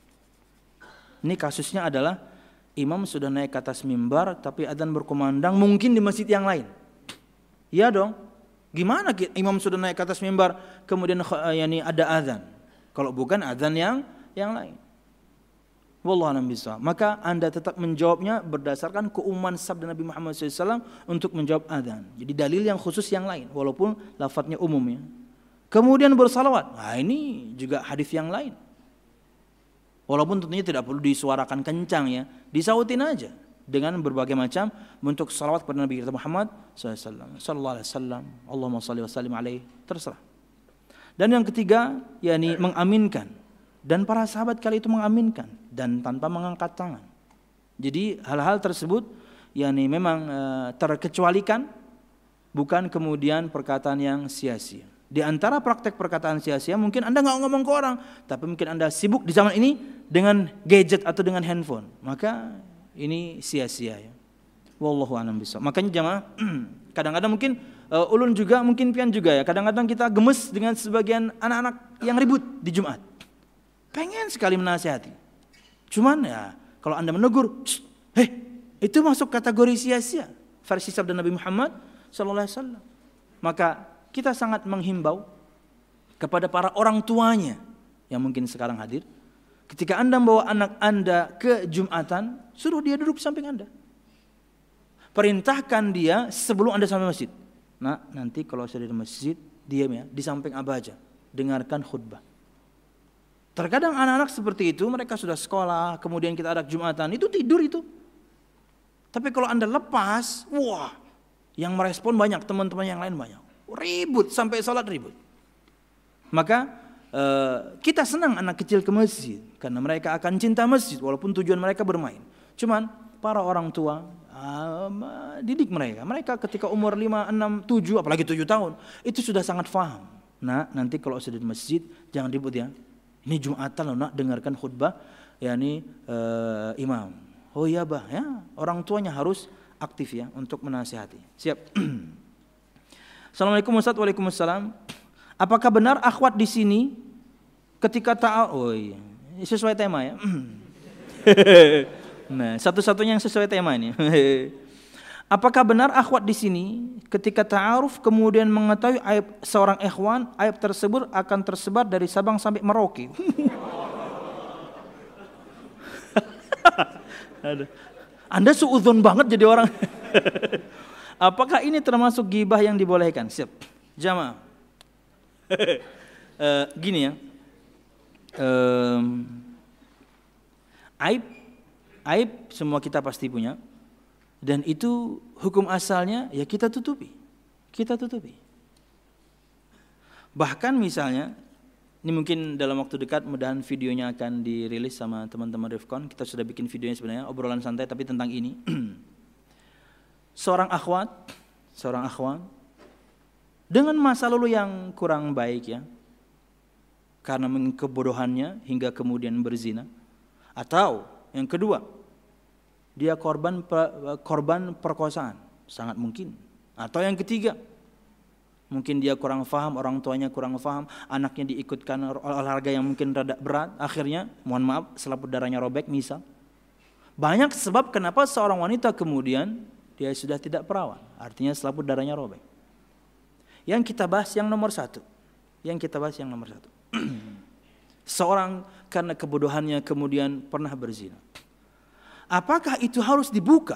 Ini kasusnya adalah imam sudah naik ke atas mimbar, tapi azan berkumandang mungkin di masjid yang lain. Iya dong. Gimana imam sudah naik ke atas mimbar, kemudian yakni ada azan? Kalau bukan azan yang yang lain. Wallahu a'lam bishawab. Maka Anda tetap menjawabnya berdasarkan keumuman sabda Nabi Muhammad shallallahu alaihi wasallam untuk menjawab adzan. Jadi dalil yang khusus yang lain, walaupun lafadznya umum ya. Kemudian bersalawat. Nah ini juga hadis yang lain. Walaupun tentunya tidak perlu disuarakan kencang ya, disautin aja dengan berbagai macam bentuk salawat kepada Nabi kita Muhammad sallallahu alaihi wasallam. Allahumma shalli wa sallim alaihi. Terserah. Dan yang ketiga, yakni mengaminkan. Dan para sahabat kali itu mengaminkan dan tanpa mengangkat tangan. Jadi hal-hal tersebut yakni memang e, terkecualikan, bukan kemudian perkataan yang sia-sia. Di antara praktek perkataan sia-sia mungkin Anda nggak ngomong ke orang, tapi mungkin Anda sibuk di zaman ini dengan gadget atau dengan handphone. Maka ini sia-sia ya. Wallahu a'lam bishawab. Makanya jamaah kadang-kadang mungkin uh, ulun juga mungkin pian juga ya. Kadang-kadang kita gemes dengan sebagian anak-anak yang ribut di Jumat. Pengen sekali menasihati. Cuman ya kalau Anda menegur, heh itu masuk kategori sia-sia versi sabda Nabi Muhammad sallallahu alaihi wasallam. Maka kita sangat menghimbau kepada para orang tuanya yang mungkin sekarang hadir. Ketika Anda membawa anak Anda ke Jumatan, suruh dia duduk di samping Anda. Perintahkan dia sebelum Anda sampai masjid. Nah, nanti kalau saya di masjid, diam ya, di samping Abah aja. Dengarkan khutbah. Terkadang anak-anak seperti itu, mereka sudah sekolah, kemudian kita ada Jumatan, itu tidur itu. Tapi kalau Anda lepas, wah, yang merespon banyak, teman-teman yang lain banyak. Ribut, sampai sholat ribut. Maka uh, kita senang anak kecil ke masjid, karena mereka akan cinta masjid, walaupun tujuan mereka bermain. Cuman para orang tua, uh, didik mereka. Mereka ketika umur lima, enam, tujuh, apalagi tujuh tahun, itu sudah sangat faham. Nah, nanti kalau sudah di masjid, jangan ribut ya. Ini Jumatan loh nak, dengarkan khutbah yakni uh, imam. Oh iya bah ya, orang tuanya harus aktif ya untuk menasihati. Siap. Assalamualaikum Ustaz. Waalaikumsalam. Apakah benar akhwat di sini ketika ta'awuf? Oh iya, sesuai tema ya. Nah, satu-satunya yang sesuai tema ini. Apakah benar akhwat di sini ketika ta'aruf kemudian mengetahui aib seorang ikhwan, aib tersebut akan tersebar dari Sabang sampai Merauke? Aduh. Anda suudzon banget jadi orang. Apakah ini termasuk ghibah yang dibolehkan? Siap. Jamaah. uh, gini ya. Um, aib, aib semua kita pasti punya. Dan itu hukum asalnya ya kita tutupi. Kita tutupi. Bahkan misalnya, ini mungkin dalam waktu dekat mudahan videonya akan dirilis sama teman-teman Rifkon. Kita sudah bikin videonya sebenarnya, obrolan santai tapi tentang ini. Seorang akhwat, seorang akhwat dengan masa lalu yang kurang baik ya. Karena kebodohannya hingga kemudian berzina. Atau yang kedua, dia korban korban perkosaan, sangat mungkin. Atau yang ketiga, mungkin dia kurang faham, orang tuanya kurang faham, anaknya diikutkan olahraga yang mungkin rada berat, akhirnya mohon maaf selaput darahnya robek misal. Banyak sebab kenapa seorang wanita kemudian dia sudah tidak perawan, artinya selaput darahnya robek. Yang kita bahas yang nomor satu, yang kita bahas yang nomor satu. Seorang karena kebodohannya kemudian pernah berzina. Apakah itu harus dibuka?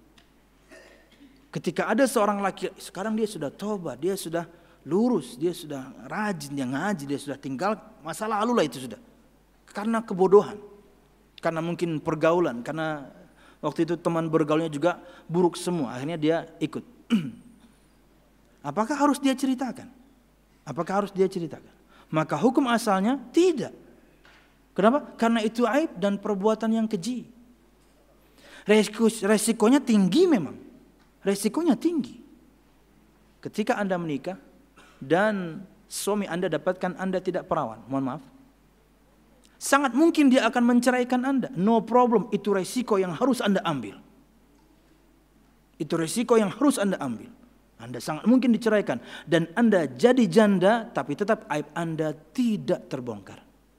Ketika ada seorang laki, sekarang dia sudah tobat, dia sudah lurus, dia sudah rajin, dia ngaji, dia sudah tinggal masa lalu lah itu sudah. Karena kebodohan, karena mungkin pergaulan, karena waktu itu teman bergaulnya juga buruk semua, akhirnya dia ikut. Apakah harus dia ceritakan? Apakah harus dia ceritakan? Maka hukum asalnya tidak. Kenapa? Karena itu aib dan perbuatan yang keji. Resiko, resikonya tinggi memang. Resikonya tinggi. Ketika Anda menikah dan suami Anda dapatkan Anda tidak perawan, mohon maaf. Sangat mungkin dia akan menceraikan Anda. No problem, itu resiko yang harus Anda ambil. Itu resiko yang harus Anda ambil. Anda sangat mungkin diceraikan dan Anda jadi janda tapi tetap aib Anda tidak terbongkar.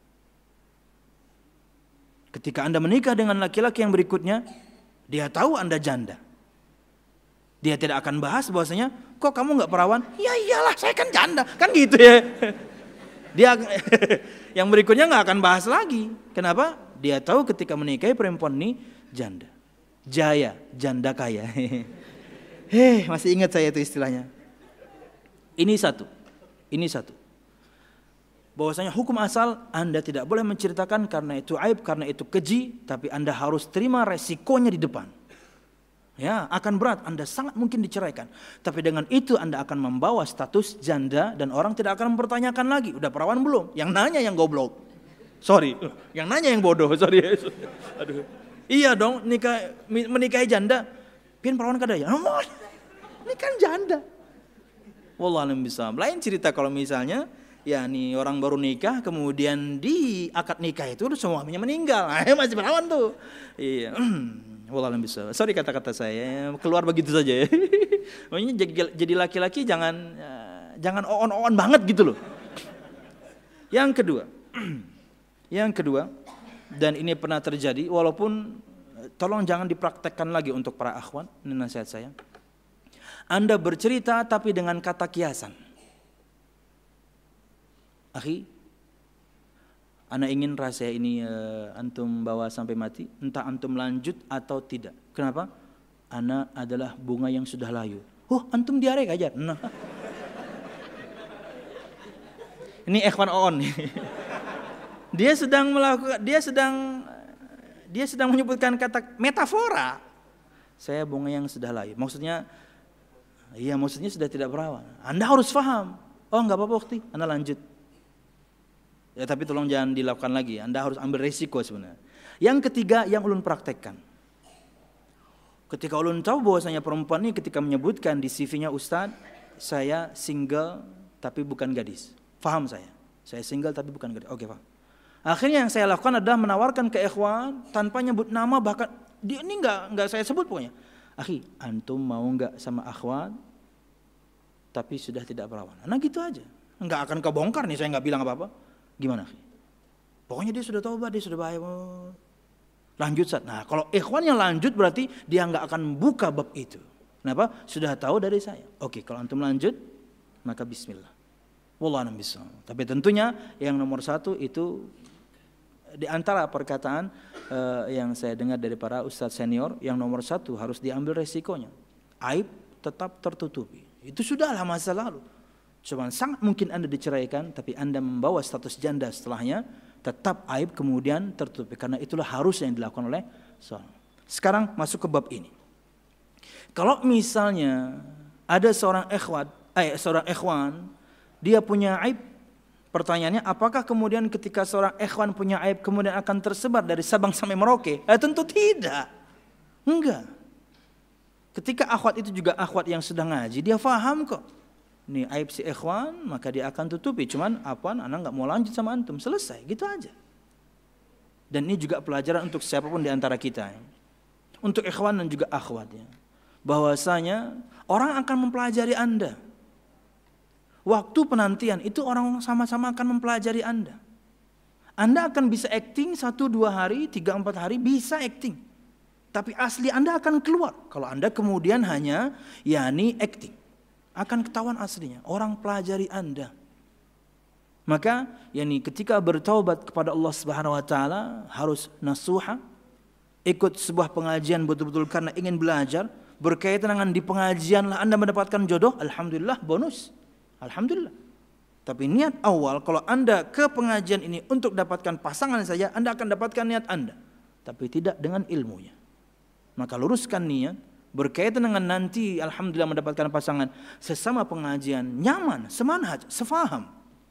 Ketika Anda menikah dengan laki-laki yang berikutnya, dia tahu Anda janda. Dia tidak akan bahas bahwasanya, kok kamu nggak perawan? Ya iyalah, saya kan janda, kan gitu ya. Dia yang berikutnya nggak akan bahas lagi. Kenapa? Dia tahu ketika menikahi perempuan ini janda, jaya, janda kaya. Heh, masih ingat saya itu istilahnya. Ini satu, ini satu. Bahwasanya hukum asal Anda tidak boleh menceritakan karena itu aib, karena itu keji, tapi Anda harus terima resikonya di depan. Ya, akan berat, Anda sangat mungkin diceraikan. Tapi dengan itu Anda akan membawa status janda dan orang tidak akan mempertanyakan lagi, udah perawan belum? Yang nanya yang goblok. Sorry, yang nanya yang bodoh, sorry. Aduh. Iya dong, nikah menikahi janda, pian perawan kada ya? Ini kan janda. Wallahualam bisawab. Lain cerita kalau misalnya ya nih orang baru nikah kemudian di akad nikah itu suaminya meninggal. Nah, masih perawan tuh. Iya. Wallahualam bisawab. Sorry kata-kata saya keluar begitu saja ya. Makanya jadi laki-laki jangan jangan on-on banget gitu loh. Yang kedua. Yang kedua, dan ini pernah terjadi walaupun tolong jangan dipraktekkan lagi untuk para akhwat, ini nasihat saya. Anda bercerita tapi dengan kata kiasan. Akhi, ana ingin rahasia ini uh, antum bawa sampai mati, entah antum lanjut atau tidak. Kenapa? Ana adalah bunga yang sudah layu. Oh, antum diare aja. Nah. Ini ikhwan on. Dia sedang melakukan, dia sedang, dia sedang menyebutkan kata metafora. Saya bunga yang sudah layu. Maksudnya, iya maksudnya sudah tidak perawan. Anda harus paham. Oh nggak apa-apa Ukti, Anda lanjut. Ya tapi tolong jangan dilakukan lagi. Anda harus ambil resiko sebenarnya. Yang ketiga yang ulun praktekkan. Ketika ulun tahu bahwasanya perempuan ini ketika menyebutkan di C V-nya Ustadz, saya single tapi bukan gadis. Faham saya. Saya single tapi bukan gadis. Oke, Pak. Akhirnya yang saya lakukan adalah menawarkan ke ikhwan tanpa nyebut nama, bahkan dia ini enggak enggak saya sebut pokoknya. Akhi, antum mau enggak sama akhwat tapi sudah tidak perawan? Nah gitu aja. Enggak akan kebongkar nih, saya enggak bilang apa-apa. Gimana, akhi? Pokoknya dia sudah taubat, dia sudah baik. Lanjut saat. Nah, kalau ikhwan yang lanjut berarti dia enggak akan buka bab itu. Kenapa? Sudah tahu dari saya. Oke, kalau antum lanjut maka bismillah. Wallahualam bisawab. Tapi tentunya yang nomor satu itu di antara perkataan uh, yang saya dengar dari para ustadz senior, yang nomor satu harus diambil resikonya. Aib tetap tertutupi. Itu sudahlah masa lalu. Cuman sangat mungkin Anda diceraikan, tapi Anda membawa status janda setelahnya, tetap aib kemudian tertutupi. Karena itulah harus yang dilakukan oleh seorang. Sekarang masuk ke bab ini. Kalau misalnya ada seorang ikhwat, eh seorang ikhwan, dia punya aib, pertanyaannya apakah kemudian ketika seorang ikhwan punya aib kemudian akan tersebar dari Sabang sampai Merauke? Eh tentu tidak. Enggak. Ketika akhwat itu juga akhwat yang sedang ngaji, dia faham kok. Nih aib si ikhwan, maka dia akan tutupi. Cuman apaan, anak nggak mau lanjut sama antum, selesai, gitu aja. Dan ini juga pelajaran untuk siapapun di antara kita, untuk ikhwan dan juga akhwatnya, bahwasanya orang akan mempelajari Anda. Waktu penantian itu orang sama-sama akan mempelajari Anda. Anda akan bisa acting satu dua hari, tiga empat hari bisa acting. Tapi asli Anda akan keluar. Kalau Anda kemudian hanya yakni acting, akan ketahuan aslinya. Orang pelajari Anda. Maka yakni ketika bertaubat kepada Allah Subhanahu wa taala harus nasuha, ikut sebuah pengajian betul-betul karena ingin belajar, berkaitan dengan di pengajian lah Anda mendapatkan jodoh, alhamdulillah bonus. Alhamdulillah. Tapi niat awal kalau Anda ke pengajian ini untuk dapatkan pasangan saja, Anda akan dapatkan niat Anda, tapi tidak dengan ilmunya. Maka luruskan niat, berkaitan dengan nanti alhamdulillah mendapatkan pasangan, sesama pengajian nyaman, semanhaj, sefaham.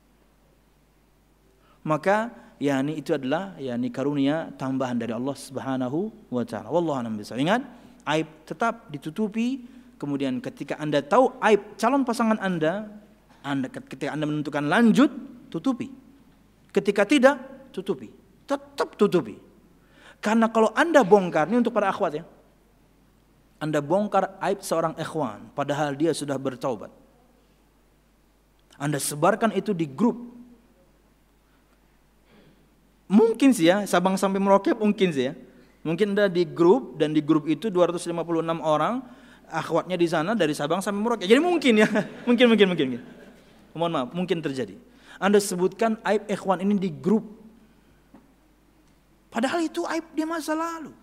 Maka yakni itu adalah yakni karunia tambahan dari Allah Subhanahu wa taala. Wallahu a'lam bishawab. Ingat, aib tetap ditutupi. Kemudian ketika Anda tahu aib calon pasangan Anda, Anda ketika Anda menentukan lanjut, tutupi. Ketika tidak, tutupi. Tetap tutupi. Karena kalau Anda bongkar, ini untuk para akhwat ya, Anda bongkar aib seorang ikhwan, padahal dia sudah bertaubat. Anda sebarkan itu di grup. Mungkin sih ya, Sabang sampai Merauke mungkin sih ya. Mungkin Anda di grup, dan di grup itu dua ratus lima puluh enam orang, akhwatnya di sana dari Sabang sampai Merauke. Jadi mungkin ya, mungkin, mungkin, mungkin. mungkin. Mohon maaf, mungkin terjadi. Anda sebutkan aib ikhwan ini di grup. Padahal itu aib dia masa lalu.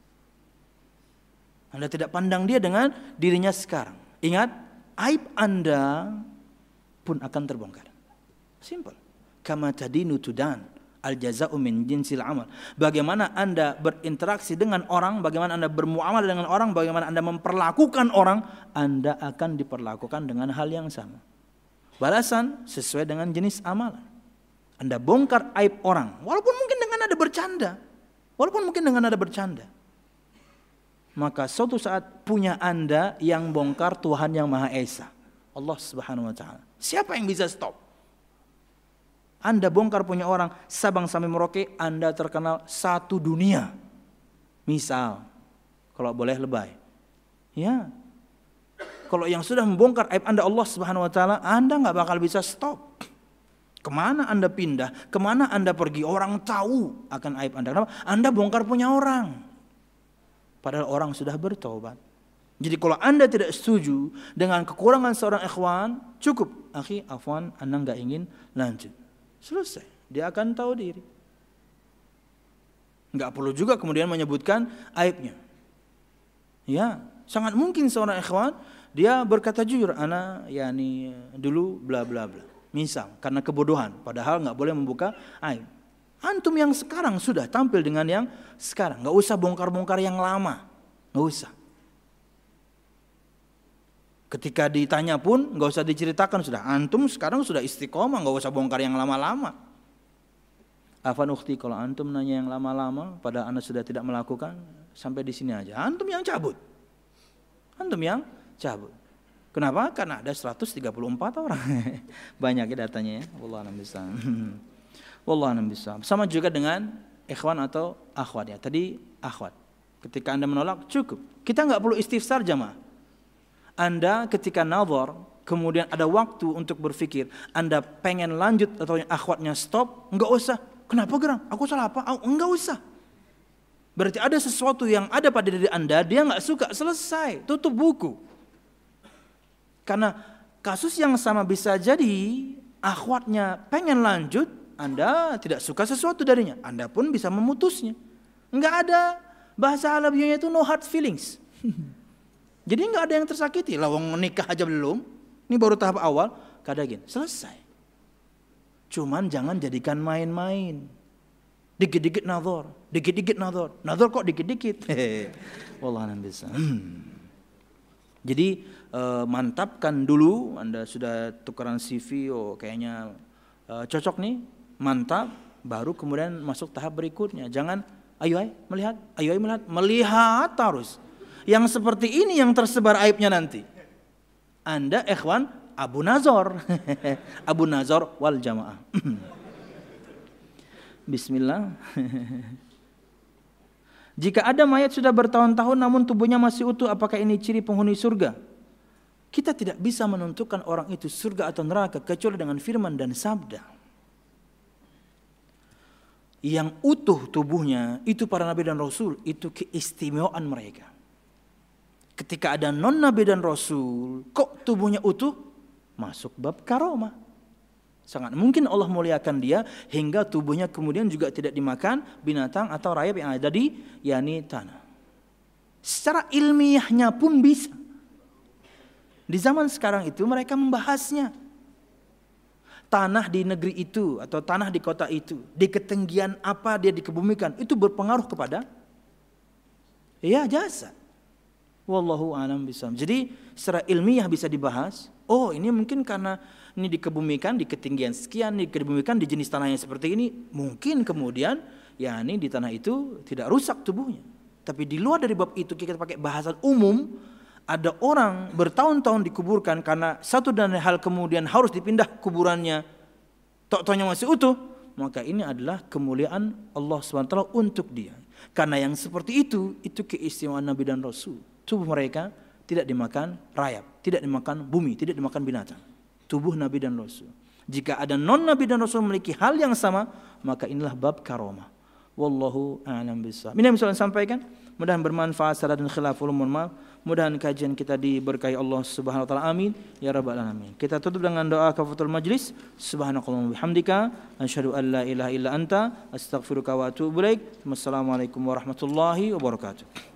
Anda tidak pandang dia dengan dirinya sekarang. Ingat, aib Anda pun akan terbongkar. Simple. Kama tadinu tudan, al jaza'u min jinsil amal. Bagaimana Anda berinteraksi dengan orang, bagaimana Anda bermuamalah dengan orang, bagaimana Anda memperlakukan orang, Anda akan diperlakukan dengan hal yang sama. Balasan sesuai dengan jenis amalan. Anda bongkar aib orang, walaupun mungkin dengan ada bercanda, walaupun mungkin dengan ada bercanda, maka suatu saat punya Anda yang bongkar Tuhan yang Maha Esa, Allah Subhanahu wa taala. Siapa yang bisa stop? Anda bongkar punya orang Sabang sampai Merauke, Anda terkenal satu dunia. Misal, kalau boleh lebay, ya. Kalau yang sudah membongkar aib Anda Allah Subhanahu wa taala, Anda nggak bakal bisa stop. Kemana Anda pindah, kemana Anda pergi, orang tahu akan aib Anda. Kenapa? Anda bongkar punya orang, padahal orang sudah bertobat. Jadi kalau Anda tidak setuju dengan kekurangan seorang ikhwan, cukup, akhi, afwan, Anda nggak ingin lanjut. Selesai, dia akan tahu diri. Nggak perlu juga kemudian menyebutkan aibnya. Ya, sangat mungkin seorang ikhwan dia berkata jujur, ana yakni dulu bla bla bla. Misal karena kebodohan, padahal nggak boleh membuka aib. Antum yang sekarang sudah tampil dengan yang sekarang, nggak usah bongkar-bongkar yang lama, nggak usah. Ketika ditanya pun nggak usah diceritakan, sudah antum sekarang sudah istiqomah, nggak usah bongkar yang lama-lama. Afan ukhti, kalau antum nanya yang lama-lama, padahal anda sudah tidak melakukan, sampai di sini aja. Antum yang cabut, antum yang cabut. Kenapa? Karena ada seratus tiga puluh empat orang. Banyak ya datanya ya. Wallahu a'lam bishawab. Wallahu a'lam bishawab. Sama juga dengan ikhwan atau akhwat ya. Tadi akhwat. Ketika Anda menolak cukup. Kita enggak perlu istifsar jamaah. Anda ketika nazar, kemudian ada waktu untuk berpikir, Anda pengen lanjut atau akhwatnya stop, enggak usah. Kenapa geram? Aku salah apa? Oh, enggak usah. Berarti ada sesuatu yang ada pada diri Anda, dia enggak suka, selesai, tutup buku. Karena kasus yang sama bisa jadi akhwatnya pengen lanjut, Anda tidak suka sesuatu darinya, Anda pun bisa memutusnya. Enggak ada, bahasa Arabianya itu no hard feelings. Jadi enggak ada yang tersakiti. Lawang nikah aja belum, ini baru tahap awal, kadagin, selesai. Cuman jangan jadikan main-main. Dikit-dikit nazar, dikit-dikit nazar. Nazar kok dikit-dikit. Wallahualam bisa. Jadi eh, mantapkan dulu, Anda sudah tukaran C V, oh kayaknya eh, cocok nih, mantap, baru kemudian masuk tahap berikutnya. Jangan ayo ayo melihat, ayo ayo melihat, melihat terus. Yang seperti ini yang tersebar aibnya nanti. Anda ikhwan Abu Nazar. Abu Nazar wal Jamaah. Bismillah. Jika ada mayat sudah bertahun-tahun namun tubuhnya masih utuh, apakah ini ciri penghuni surga? Kita tidak bisa menentukan orang itu surga atau neraka kecuali dengan firman dan sabda. Yang utuh tubuhnya itu para nabi dan rasul, itu keistimewaan mereka. Ketika ada non nabi dan rasul, kok tubuhnya utuh? Masuk bab karomah. Sangat mungkin Allah muliakan dia hingga tubuhnya kemudian juga tidak dimakan binatang atau rayap yang ada di yakni tanah. Secara ilmiahnya pun bisa. Di zaman sekarang itu mereka membahasnya. Tanah di negeri itu atau tanah di kota itu, di ketinggian apa dia dikebumikan, itu berpengaruh kepada ya jasad. Wallahu a'lam bishawab. Jadi secara ilmiah bisa dibahas. Oh, ini mungkin karena ini dikebumikan di ketinggian sekian, dikebumikan di jenis tanah yang seperti ini, mungkin kemudian ya ini di tanah itu tidak rusak tubuhnya. Tapi di luar dari bab itu kita pakai bahasan umum, ada orang bertahun-tahun dikuburkan karena satu dan lain hal kemudian harus dipindah kuburannya, tok-toknya masih utuh, maka ini adalah kemuliaan Allah subhanahu wa taala untuk dia. Karena yang seperti itu, itu keistimewaan Nabi dan Rasul. Tubuh mereka tidak dimakan rayap, tidak dimakan bumi, tidak dimakan binatang. Tubuh Nabi dan Rasul. Jika ada non Nabi dan Rasul memiliki hal yang sama, maka inilah bab karomah. Wallahu a'lam bishawab. Ini yang bisa saya sampaikan. Mudah-mudahan bermanfaat salah dan khilaful mohon maaf. Mudah-mudahan kajian kita diberkahi Allah Subhanahu wa taala. Amin ya rabbal alamin. Kita tutup dengan doa kafatul majlis. Subhanakallahumma bihamdika asyhadu an la ilaha illa anta astaghfiruka wa atubu ilaik. Wassalamualaikum warahmatullahi wabarakatuh.